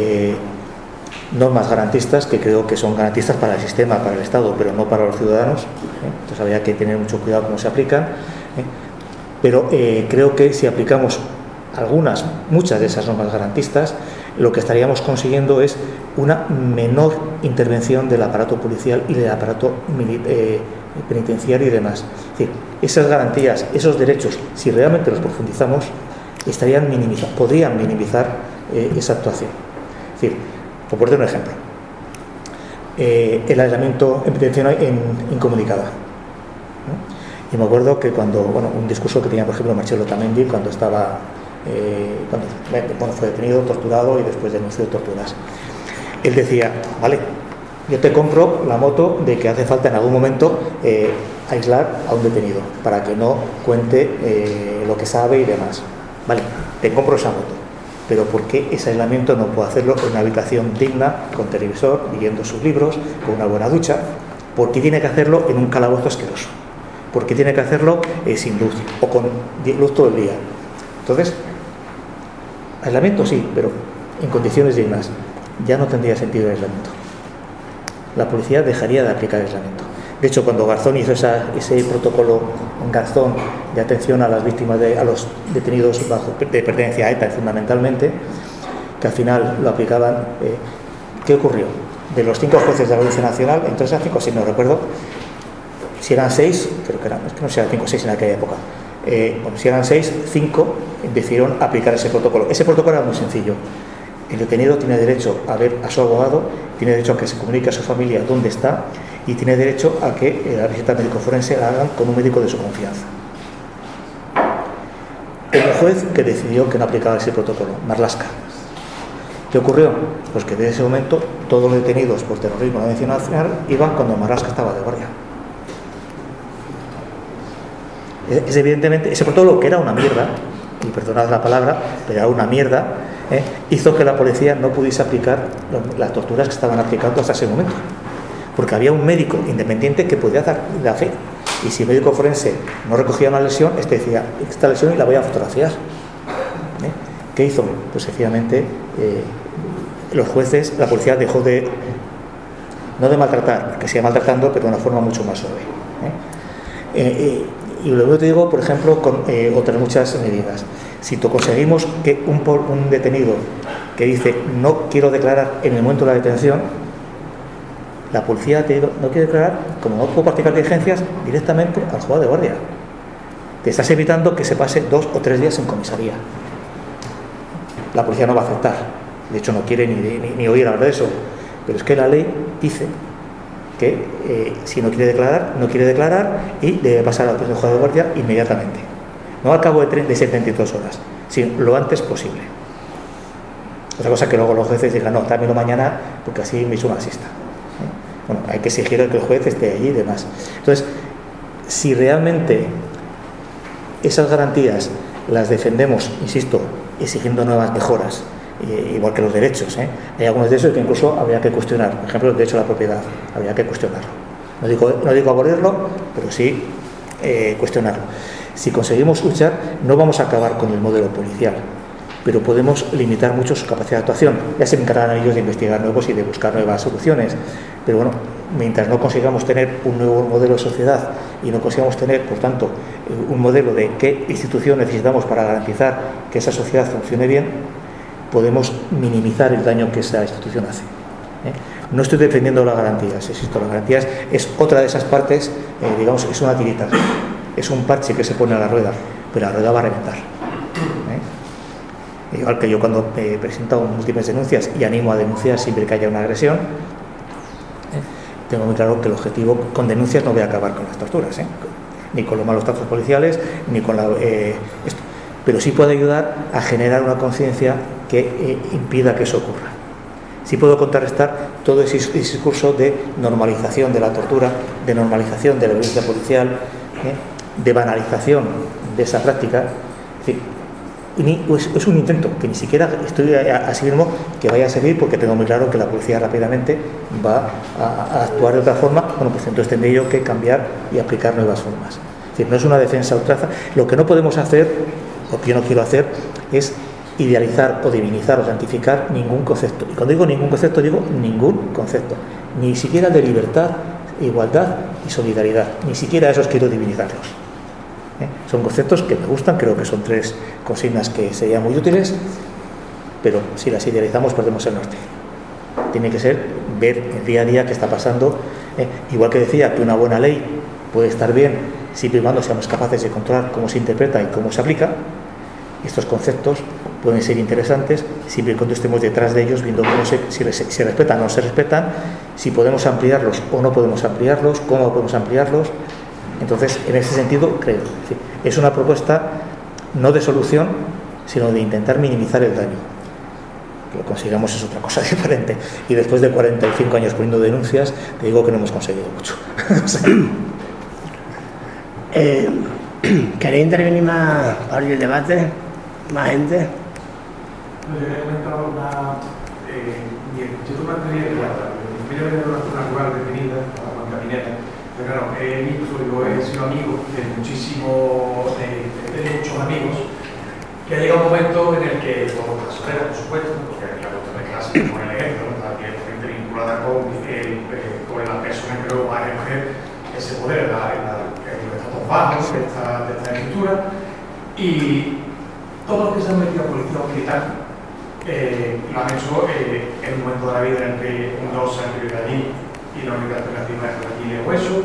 normas garantistas que creo que son garantistas para el sistema, para el Estado, pero no para los ciudadanos. Entonces habría que tener mucho cuidado cómo se aplican. Pero creo que si aplicamos muchas de esas normas garantistas, lo que estaríamos consiguiendo es una menor intervención del aparato policial y del aparato penitenciario y demás. Es decir, esas garantías, esos derechos, si realmente los profundizamos, podrían minimizar esa actuación. Es decir, por poner un ejemplo, el aislamiento en penitenciario incomunicada. Y me acuerdo que cuando, un discurso que tenía, por ejemplo, Marcelo Otamendi, cuando estaba, fue detenido, torturado y después denunció torturas. Él decía, vale, yo te compro la moto de que hace falta en algún momento aislar a un detenido para que no cuente lo que sabe y demás. Vale, te compro esa moto. Pero ¿por qué ese aislamiento no puedo hacerlo en una habitación digna, con televisor, leyendo sus libros, con una buena ducha? ¿Por qué tiene que hacerlo en un calabozo asqueroso? ¿Por qué tiene que hacerlo sin luz o con luz todo el día? Entonces, aislamiento sí, pero en condiciones dignas. Ya no tendría sentido el aislamiento. La policía dejaría de aplicar el aislamiento. De hecho, cuando Garzón hizo ese protocolo en Garzón de atención a las víctimas, a los detenidos de pertenencia a ETA, fundamentalmente, que al final lo aplicaban, ¿qué ocurrió? De los 5 jueces de la Audiencia Nacional, entonces a 5, si no recuerdo, si eran 6, creo que eran, es que no sé si eran 5 o 6 en aquella época, si eran 6, 5 decidieron aplicar ese protocolo. Ese protocolo era muy sencillo. El detenido tiene derecho a ver a su abogado, tiene derecho a que se comunique a su familia dónde está y tiene derecho a que la visita médico forense la hagan con un médico de su confianza. Hubo un juez que decidió que no aplicaba ese protocolo, Marlaska. ¿Qué ocurrió? Pues que desde ese momento todos los detenidos por terrorismo en la Audiencia Nacional iban cuando Marlaska estaba de guardia. Es evidentemente, ese protocolo, que era una mierda, y perdonad la palabra, pero era una mierda, hizo que la policía no pudiese aplicar las torturas que estaban aplicando hasta ese momento. Porque había un médico independiente que podía dar la fe. Y si el médico forense no recogía una lesión, este decía, esta lesión y la voy a fotografiar. ¿Qué hizo? Pues sencillamente los jueces, la policía dejó de, no de maltratar, que sigue maltratando, pero de una forma mucho más suave. Y luego te digo, por ejemplo, con otras muchas medidas. Si conseguimos que un detenido que dice no quiero declarar en el momento de la detención, la policía, te digo, no quiere declarar, como no puedo practicar diligencias, directamente al juzgado de guardia. Te estás evitando que se pase 2 o 3 días en comisaría. La policía no va a aceptar. De hecho, no quiere ni oír hablar de eso. Pero es que la ley dice que si no quiere declarar y debe pasar al juzgado de guardia inmediatamente. No al cabo de 72 horas, sino lo antes posible. Otra cosa que luego los jueces digan, no, dámelo mañana porque así me hizo una siesta. Bueno, hay que exigir que el juez esté allí y demás. Entonces, si realmente esas garantías las defendemos, insisto, exigiendo nuevas mejoras, igual que los derechos, hay algunos derechos que incluso habría que cuestionar. Por ejemplo, el derecho a la propiedad, habría que cuestionarlo. No digo abolirlo, pero sí cuestionarlo. Si conseguimos luchar, no vamos a acabar con el modelo policial, pero podemos limitar mucho su capacidad de actuación. Ya se encargarán ellos de investigar nuevos y de buscar nuevas soluciones. Pero bueno, mientras no consigamos tener un nuevo modelo de sociedad y no consigamos tener, por tanto, un modelo de qué institución necesitamos para garantizar que esa sociedad funcione bien, podemos minimizar el daño que esa institución hace. No estoy defendiendo las garantías, insisto, las garantías es otra de esas partes, digamos, es una tirita, es un parche que se pone a la rueda, pero la rueda va a reventar. Igual que yo cuando presento múltiples denuncias y animo a denunciar siempre que haya una agresión, tengo muy claro que el objetivo con denuncias no voy a acabar con las torturas, ni con los malos tratos policiales, ni con esto, pero sí puede ayudar a generar una conciencia que impida que eso ocurra. Sí puedo contrarrestar todo ese discurso de normalización de la tortura, de normalización de la violencia policial, de banalización de esa práctica. Es un intento que ni siquiera estoy así mismo que vaya a servir, porque tengo muy claro que la policía rápidamente va a actuar de otra forma. Bueno, pues entonces tendré yo que cambiar y aplicar nuevas formas. Es decir, no es una defensa ultraza. Lo que no podemos hacer, o que yo no quiero hacer, es idealizar o divinizar o santificar ningún concepto. Y cuando digo ningún concepto, digo ningún concepto. Ni siquiera de libertad, igualdad y solidaridad. Ni siquiera esos quiero divinizarlos. Son conceptos que me gustan, creo que son 3 consignas que serían muy útiles, pero si las idealizamos perdemos el norte. Tiene que ser ver el día a día qué está pasando, igual que decía que una buena ley puede estar bien siempre y cuando seamos capaces de controlar cómo se interpreta y cómo se aplica. Estos conceptos pueden ser interesantes, siempre y cuando estemos detrás de ellos viendo cómo si respetan o no se respetan, si podemos ampliarlos o no podemos ampliarlos, cómo podemos ampliarlos. Entonces, en ese sentido, creo, es una propuesta no de solución, sino de intentar minimizar el daño. Que lo consigamos es otra cosa diferente. Y después de 45 años poniendo denuncias, te digo que no hemos conseguido mucho. ¿Queréis intervenir más para abrir el debate? ¿Más gente? No, yo he comentado yo tuve una teoría primero de una zona rural definida, la caminera, pero claro, yo he sido amigo de muchísimos, de muchos amigos, que ha llegado un momento en el que, como personera, por supuesto, porque aquí la cuestión de clase, por el ejemplo, también gente vinculada con la persona que luego va a ejercer ese poder, los estatus bajos de esta escritura, y todos los que se han metido a policía o militar lo han hecho en un momento de la vida en el que no se han vivido allí y la única alternativa es allí de hueso.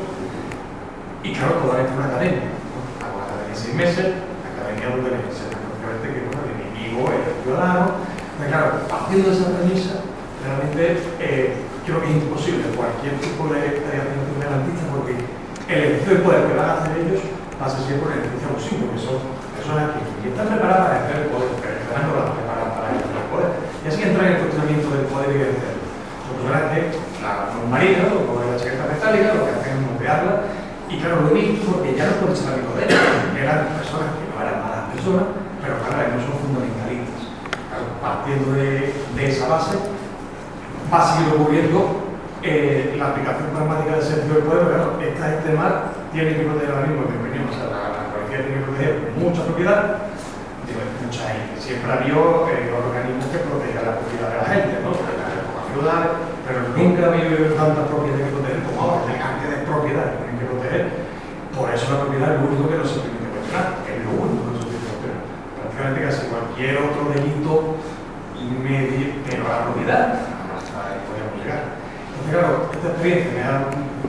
Y claro, toda esta es una academia. Hago una academia de 6 meses, academia donde se prácticamente que el enemigo es el ciudadano. Pero claro, partiendo de esa premisa, realmente creo que es imposible cualquier tipo de acción garantista porque el ejercicio de poder que van a hacer ellos va a ser siempre un ejercicio abusivo, que son personas que están preparadas para ejercer el poder, pero están no las preparan para ejercer el poder. Y así entran en el cuestionamiento del poder y ejercerlo. Son personas que la marina, o como la chaqueta metálica, lo que hacen es moldearla. Y claro, lo he visto porque ya no puedo echar a mi poder. Eran personas que no eran malas personas, pero claro, no son fundamentalistas. Claro, partiendo de esa base, va a seguir ocurriendo la aplicación pragmática del sentido del poder, pero claro, esta gente más tiene que proteger ahora mismo, en mi opinión, o sea, la policía tiene que proteger mucha propiedad, mucha gente. Siempre ha habido organismos que protejan la propiedad de la gente, ¿no? Las épocas feudales, pero nunca ha habido tanta propiedad que proteger como ahora, la cantidad de propiedades que tienen que proteger. Por eso la propiedad es lo único que no se permite cuestionar, es lo único que no se permite cuestionar. Prácticamente casi cualquier otro delito medio, pero la propiedad, hasta ahí podríamos llegar. Entonces, claro, esta experiencia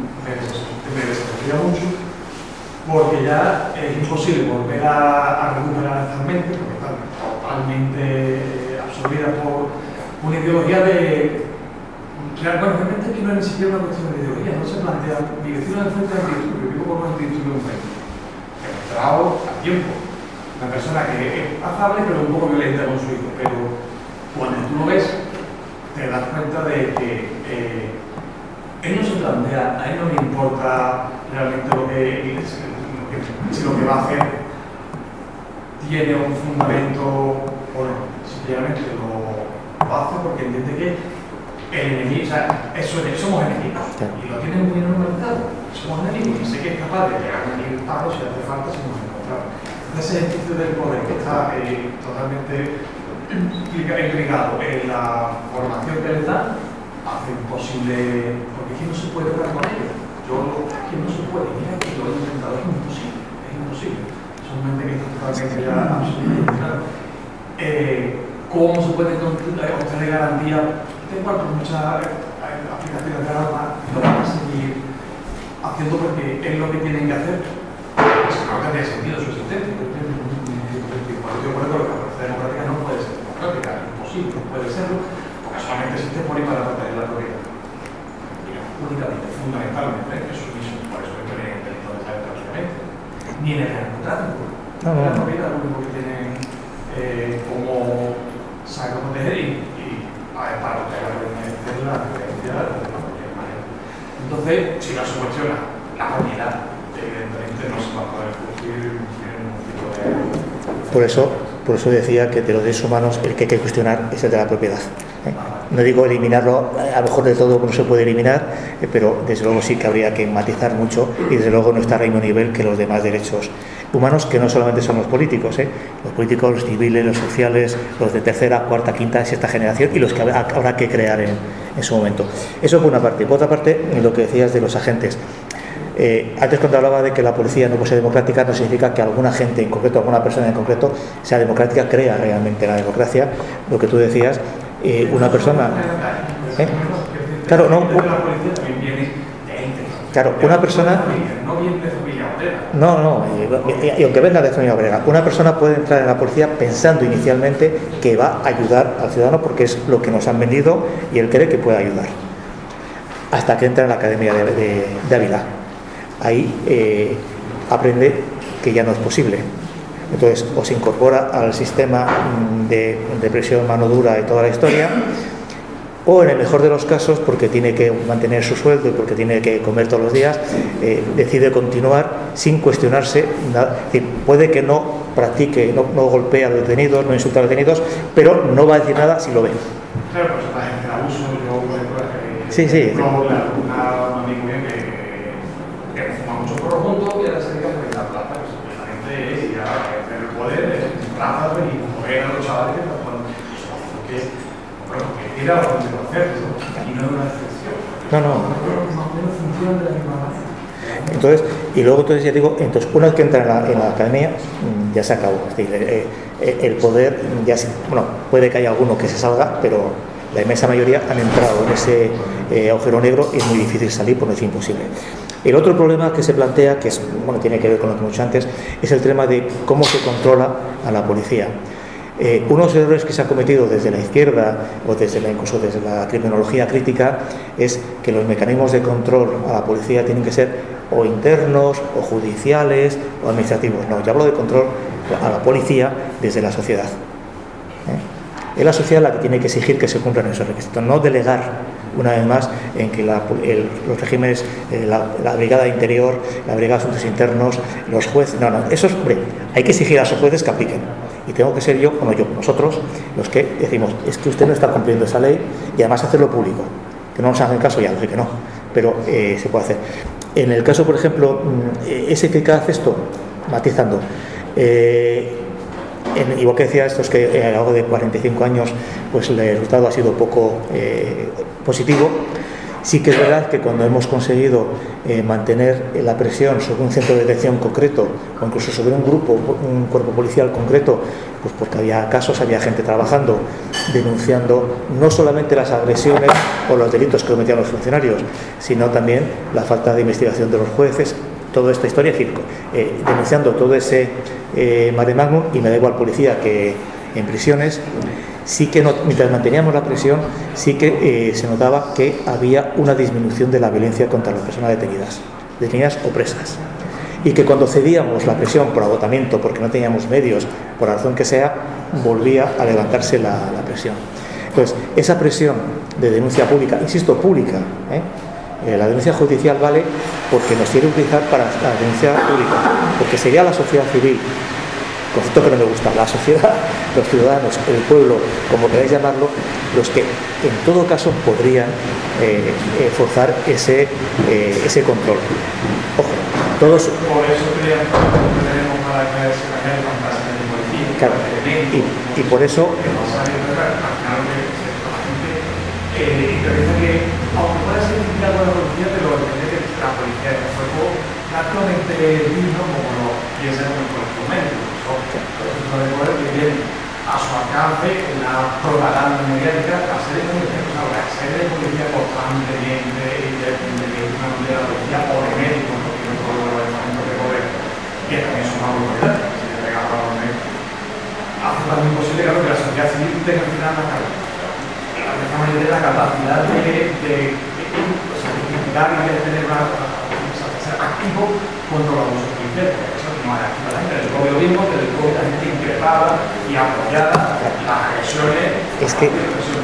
me desafía mucho porque ya es imposible volver a recuperar esta mente porque están totalmente absorbidas por una ideología de... Bueno, realmente es que no es ni siquiera una cuestión de ideología, no se plantea dirección al frente del título, yo vivo con un título en frente. Demostrado a tiempo. Una persona que es afable pero un poco violenta con su hijo, pero cuando tú lo ves te das cuenta de que él no se plantea, a él no le importa realmente si lo que va a hacer tiene un fundamento o no, simplemente lo hace porque entiende que el enemigo, o sea, somos enemigos y lo tienen muy normalizado, somos enemigos y sé que es capaz de llegar a un pago si hace falta si nos encontramos. Ese ejercicio del poder que está totalmente implicado en la formación que les da hace imposible, porque aquí no se puede hablar con ellos. Aquí no se puede, mira que lo he intentado, es imposible. Son gente que está totalmente ya absolutamente claro. ¿Cómo se puede obtener garantía? Tengo muchas aplicaciones de alarma, lo van a seguir haciendo porque es lo que tienen que hacer. Si no tendría sentido su existencia. Por eso la fuerza democrática no puede ser democrática, es imposible, no puede serlo. Solamente existe por ahí para proteger la propiedad. Únicamente, fundamentalmente, eso mismo, por eso que tienen el delito de saber prácticamente. Ni en el narcotráfico. La propiedad es lo único que tienen como saber proteger y para proteger la violencia de cualquier manera. Entonces, si no se cuestiona la propiedad, evidentemente no se va a poder cumplir ningún tipo de... Por eso decía que de los derechos humanos el que hay que cuestionar es el de la propiedad. No digo eliminarlo, a lo mejor de todo no se puede eliminar, pero desde luego sí que habría que matizar mucho y desde luego no estar al mismo nivel que los demás derechos humanos, que no solamente son los políticos, los políticos, los civiles, los sociales, los de tercera, cuarta, quinta, sexta generación y los que habrá que crear en su momento. Eso por una parte. Por otra parte, lo que decías de los agentes. Antes cuando hablaba de que la policía no puede ser democrática no significa que alguna gente en concreto, alguna persona en concreto sea democrática, crea realmente la democracia. Lo que tú decías, una persona... Claro, no... La policía también viene de entes Claro, una persona... No viene de familia obrera. No, y aunque venga de familia obrera, una persona puede entrar en la policía pensando inicialmente que va a ayudar al ciudadano porque es lo que nos han vendido y él cree que puede ayudar. Hasta que entra en la Academia de Ávila. Ahí aprende que ya no es posible. Entonces, o se incorpora al sistema de presión, mano dura y toda la historia, o en el mejor de los casos, porque tiene que mantener su sueldo y porque tiene que comer todos los días, decide continuar sin cuestionarse nada. Es decir, puede que no practique, no golpee a los detenidos, no insulte a los detenidos, pero no va a decir nada si lo ven. Claro, pues para el abuso, yo por ejemplo, sí. un amigo mío que fuma mucho porro juntos y ahora se dedica a la plaza, pues la gente es ya el poder en plazas y mover a los chavales que están jugando. Que tira a los conceptos y no es una excepción. No. Más o menos funcionan de la misma manera. Entonces, y luego entonces ya digo, una vez que entra en la academia, ya se acabó. Es decir, el poder, bueno, puede que haya alguno que se salga, pero la inmensa mayoría han entrado en ese agujero negro y es muy difícil salir, por no decir imposible. El otro problema que se plantea, que es, bueno, tiene que ver con lo que hemos dicho antes, es el tema de cómo se controla a la policía. Uno de los errores que se ha cometido desde la izquierda o incluso desde la criminología crítica es que los mecanismos de control a la policía tienen que ser o internos o judiciales o administrativos. No, yo hablo de control a la policía desde la sociedad. Es la sociedad la que tiene que exigir que se cumplan esos requisitos, no delegar una vez más en que los regímenes, la Brigada de Interior, la Brigada de Asuntos Internos, los jueces, no, eso es, hombre, hay que exigir a esos jueces que apliquen. Y tengo que ser nosotros, los que decimos, es que usted no está cumpliendo esa ley y además hacerlo público. Que no nos hagan caso, ya lo sé que no, pero se puede hacer. En el caso, por ejemplo, ¿es eficaz esto? Matizando. Igual que decía esto, es que a lo largo de 45 años pues el resultado ha sido poco positivo. Sí que es verdad que cuando hemos conseguido mantener la presión sobre un centro de detención concreto o incluso sobre un cuerpo policial concreto, pues porque había casos, había gente trabajando, denunciando no solamente las agresiones o los delitos que cometían los funcionarios, sino también la falta de investigación de los jueces, toda esta historia, es decir, denunciando todo ese mare magnum, y me da igual policía que en prisiones. Sí que mientras manteníamos la presión, sí que se notaba que había una disminución de la violencia contra las personas detenidas o presas, y que cuando cedíamos la presión por agotamiento, porque no teníamos medios, por la razón que sea, volvía a levantarse la presión. Entonces, esa presión de denuncia pública, insisto, pública, la denuncia judicial vale porque nos quiere utilizar para la denuncia pública, porque sería la sociedad civil, concepto que no me gusta, la sociedad, los ciudadanos, el pueblo, como queráis llamarlo, los que en todo caso podrían forzar ese control. Ojo, todos... Por eso creemos que tenemos para que se cambie con las de policía. Claro, y por eso... aunque pueda ser eficaz con la policía, pero depende de la policía de fuego actualmente digno como lo piensan en el momento. Por ejemplo, que viene a su alcance la propaganda mediática, la serie de policía constantemente y de la policía o de médicos, porque no todos los departamentos de poder, que también son una brutalidad, si le regalan a los médicos, hace también imposible que la sociedad civil tenga al final la capacidad de criticar y de tener ser activo contra los abusos policiales. Eso no hay aquí la gente del propio mismo, que del propio la gente increpada y apoyada las agresiones. Es que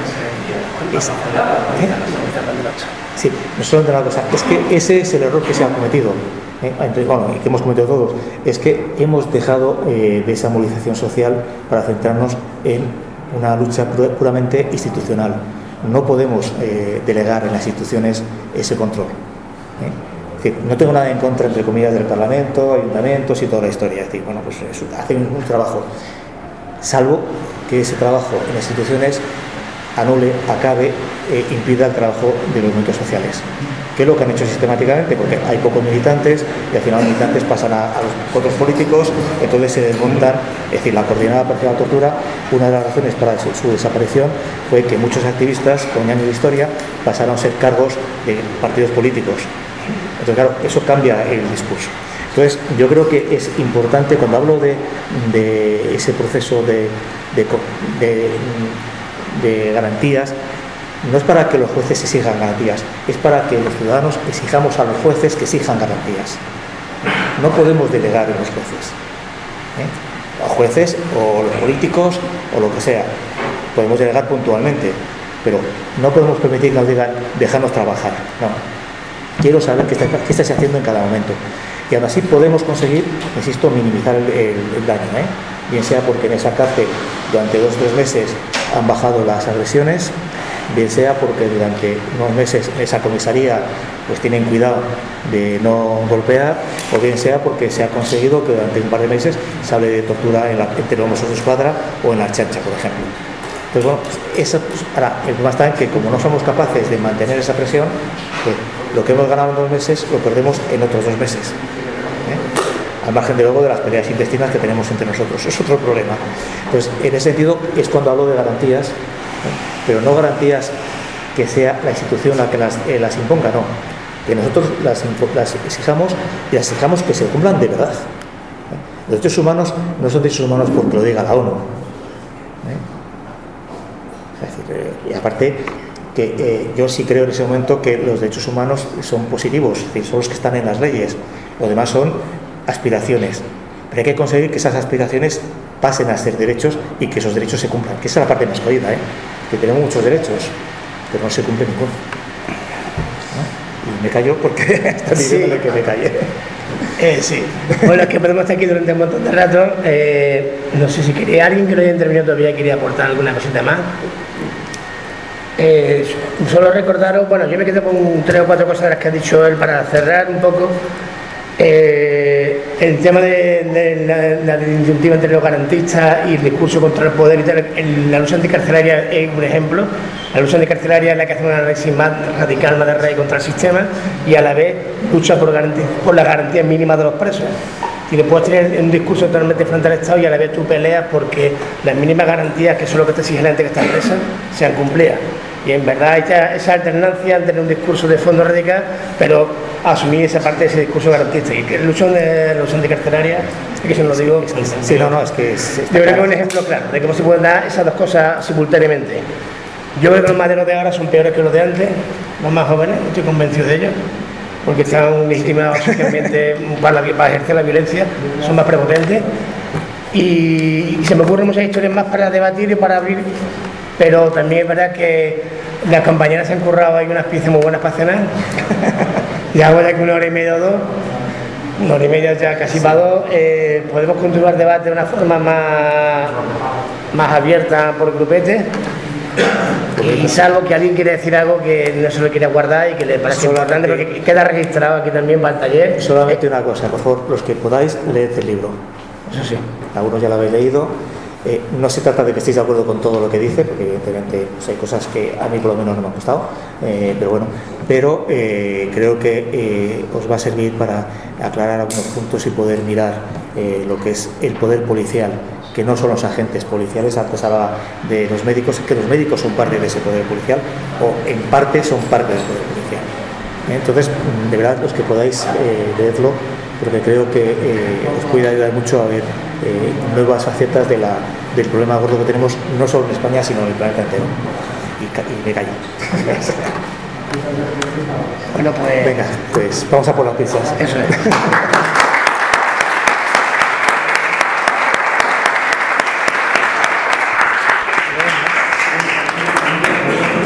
sí, no solo de una cosa, es que ese es el error que se ha cometido, y que hemos cometido todos, es que hemos dejado de esa movilización social para centrarnos en una lucha puramente institucional. No podemos delegar en las instituciones ese control. Es decir, no tengo nada en contra, entre comillas, del Parlamento, ayuntamientos y toda la historia. Es decir, bueno, pues hacen un trabajo, salvo que ese trabajo en las instituciones anule, acabe, impida el trabajo de los movimientos sociales, que es lo que han hecho sistemáticamente, porque hay pocos militantes y al final los militantes pasan a los otros políticos, entonces se desmontan. Es decir, la Coordinada para la Tortura, una de las razones para su desaparición fue que muchos activistas con años de historia pasaron a ser cargos de partidos políticos. Entonces, claro, eso cambia el discurso. Entonces, yo creo que es importante, cuando hablo de ese proceso de garantías, no es para que los jueces exijan garantías, es para que los ciudadanos exijamos a los jueces que exijan garantías. No podemos delegar en los jueces, a jueces o los políticos o lo que sea. Podemos delegar puntualmente, pero no podemos permitir que nos digan dejarnos trabajar. No, quiero saber qué estáis haciendo en cada momento. Y aún así podemos conseguir, insisto, minimizar el daño, bien sea porque en esa cárcel durante 2 o 3 meses han bajado las agresiones, bien sea porque durante unos meses en esa comisaría pues tienen cuidado de no golpear, o bien sea porque se ha conseguido que durante un par de meses se hable de tortura entre los Mossos d'Esquadra o en la Ertzaintza, por ejemplo. Entonces, bueno, eso, ahora, el problema está en que como no somos capaces de mantener esa presión, pues lo que hemos ganado en 2 meses lo perdemos en otros 2 meses. Al margen de luego de las peleas intestinas que tenemos entre nosotros, es otro problema. Entonces, en ese sentido es cuando hablo de garantías, pero no garantías que sea la institución la que las imponga, no, que nosotros las exijamos y las exijamos que se cumplan de verdad. Los derechos humanos no son derechos humanos porque lo diga la ONU. Es decir, y aparte que yo sí creo en ese momento que los derechos humanos son positivos, es decir, son los que están en las leyes, lo demás son aspiraciones, pero hay que conseguir que esas aspiraciones pasen a ser derechos y que esos derechos se cumplan, que esa es la parte más jodida, que tenemos muchos derechos pero no se cumple ninguno, ¿no? Y me callo porque está diciendo que me calle. Sí, bueno, es que podemos estar aquí durante un montón de rato. No sé si quería alguien que no haya intervenido todavía quería aportar alguna cosita más. Solo recordaros, bueno, yo me quedo con 3 o 4 cosas de las que ha dicho él para cerrar un poco. El tema de la disyuntiva entre los garantistas y el discurso contra el poder y tal, la lucha anticarcelaria es un ejemplo. La lucha anticarcelaria es la que hace un análisis más radical, más de raíz contra el sistema, y a la vez lucha por las garantías mínimas de los presos. Y después tener un discurso totalmente frente al Estado y a la vez tú peleas porque las mínimas garantías, que son lo que te exige la gente que está presa, sean cumplidas. Y en verdad esa alternancia entre un discurso de fondo radical, pero asumir esa parte de ese discurso garantista. Y que la lucha anticarcelaria, es que se lo digo. Sí, no, es que yo creo que es un ejemplo claro de cómo se pueden dar esas dos cosas simultáneamente. Yo creo que los maderos de ahora son peores que los de antes, los más jóvenes, estoy convencido de ello, porque están legitimados socialmente para ejercer la violencia, son más prepotentes. Y se me ocurren muchas historias más para debatir y para abrir. Pero también es verdad que las compañeras se han currado ahí unas piezas muy buenas para cenar. Ya voy aquí 1 hora y media o 2, 1 hora y media ya casi para 2. Podemos continuar el debate de una forma más abierta por grupete. Y salvo que alguien quiera decir algo que no se lo quiera guardar y que le parece importante, porque queda registrado aquí también para el taller. Solamente una cosa, por favor, los que podáis, leed el libro. Eso sí. Algunos ya lo habéis leído. No se trata de que estéis de acuerdo con todo lo que dice, porque evidentemente pues, hay cosas que a mí por lo menos no me han gustado, pero creo que os va a servir para aclarar algunos puntos y poder mirar lo que es el poder policial, que no son los agentes policiales. Antes hablaba de los médicos, que los médicos son parte de ese poder policial, o en parte son parte del poder policial. Entonces, de verdad, los que podáis leerlo, porque creo que os puede ayudar mucho a ver nuevas facetas del problema gordo que tenemos, no solo en España, sino en el planeta entero. Y me callo. Bueno, pues... Venga, pues vamos a por las pizzas. Eso es.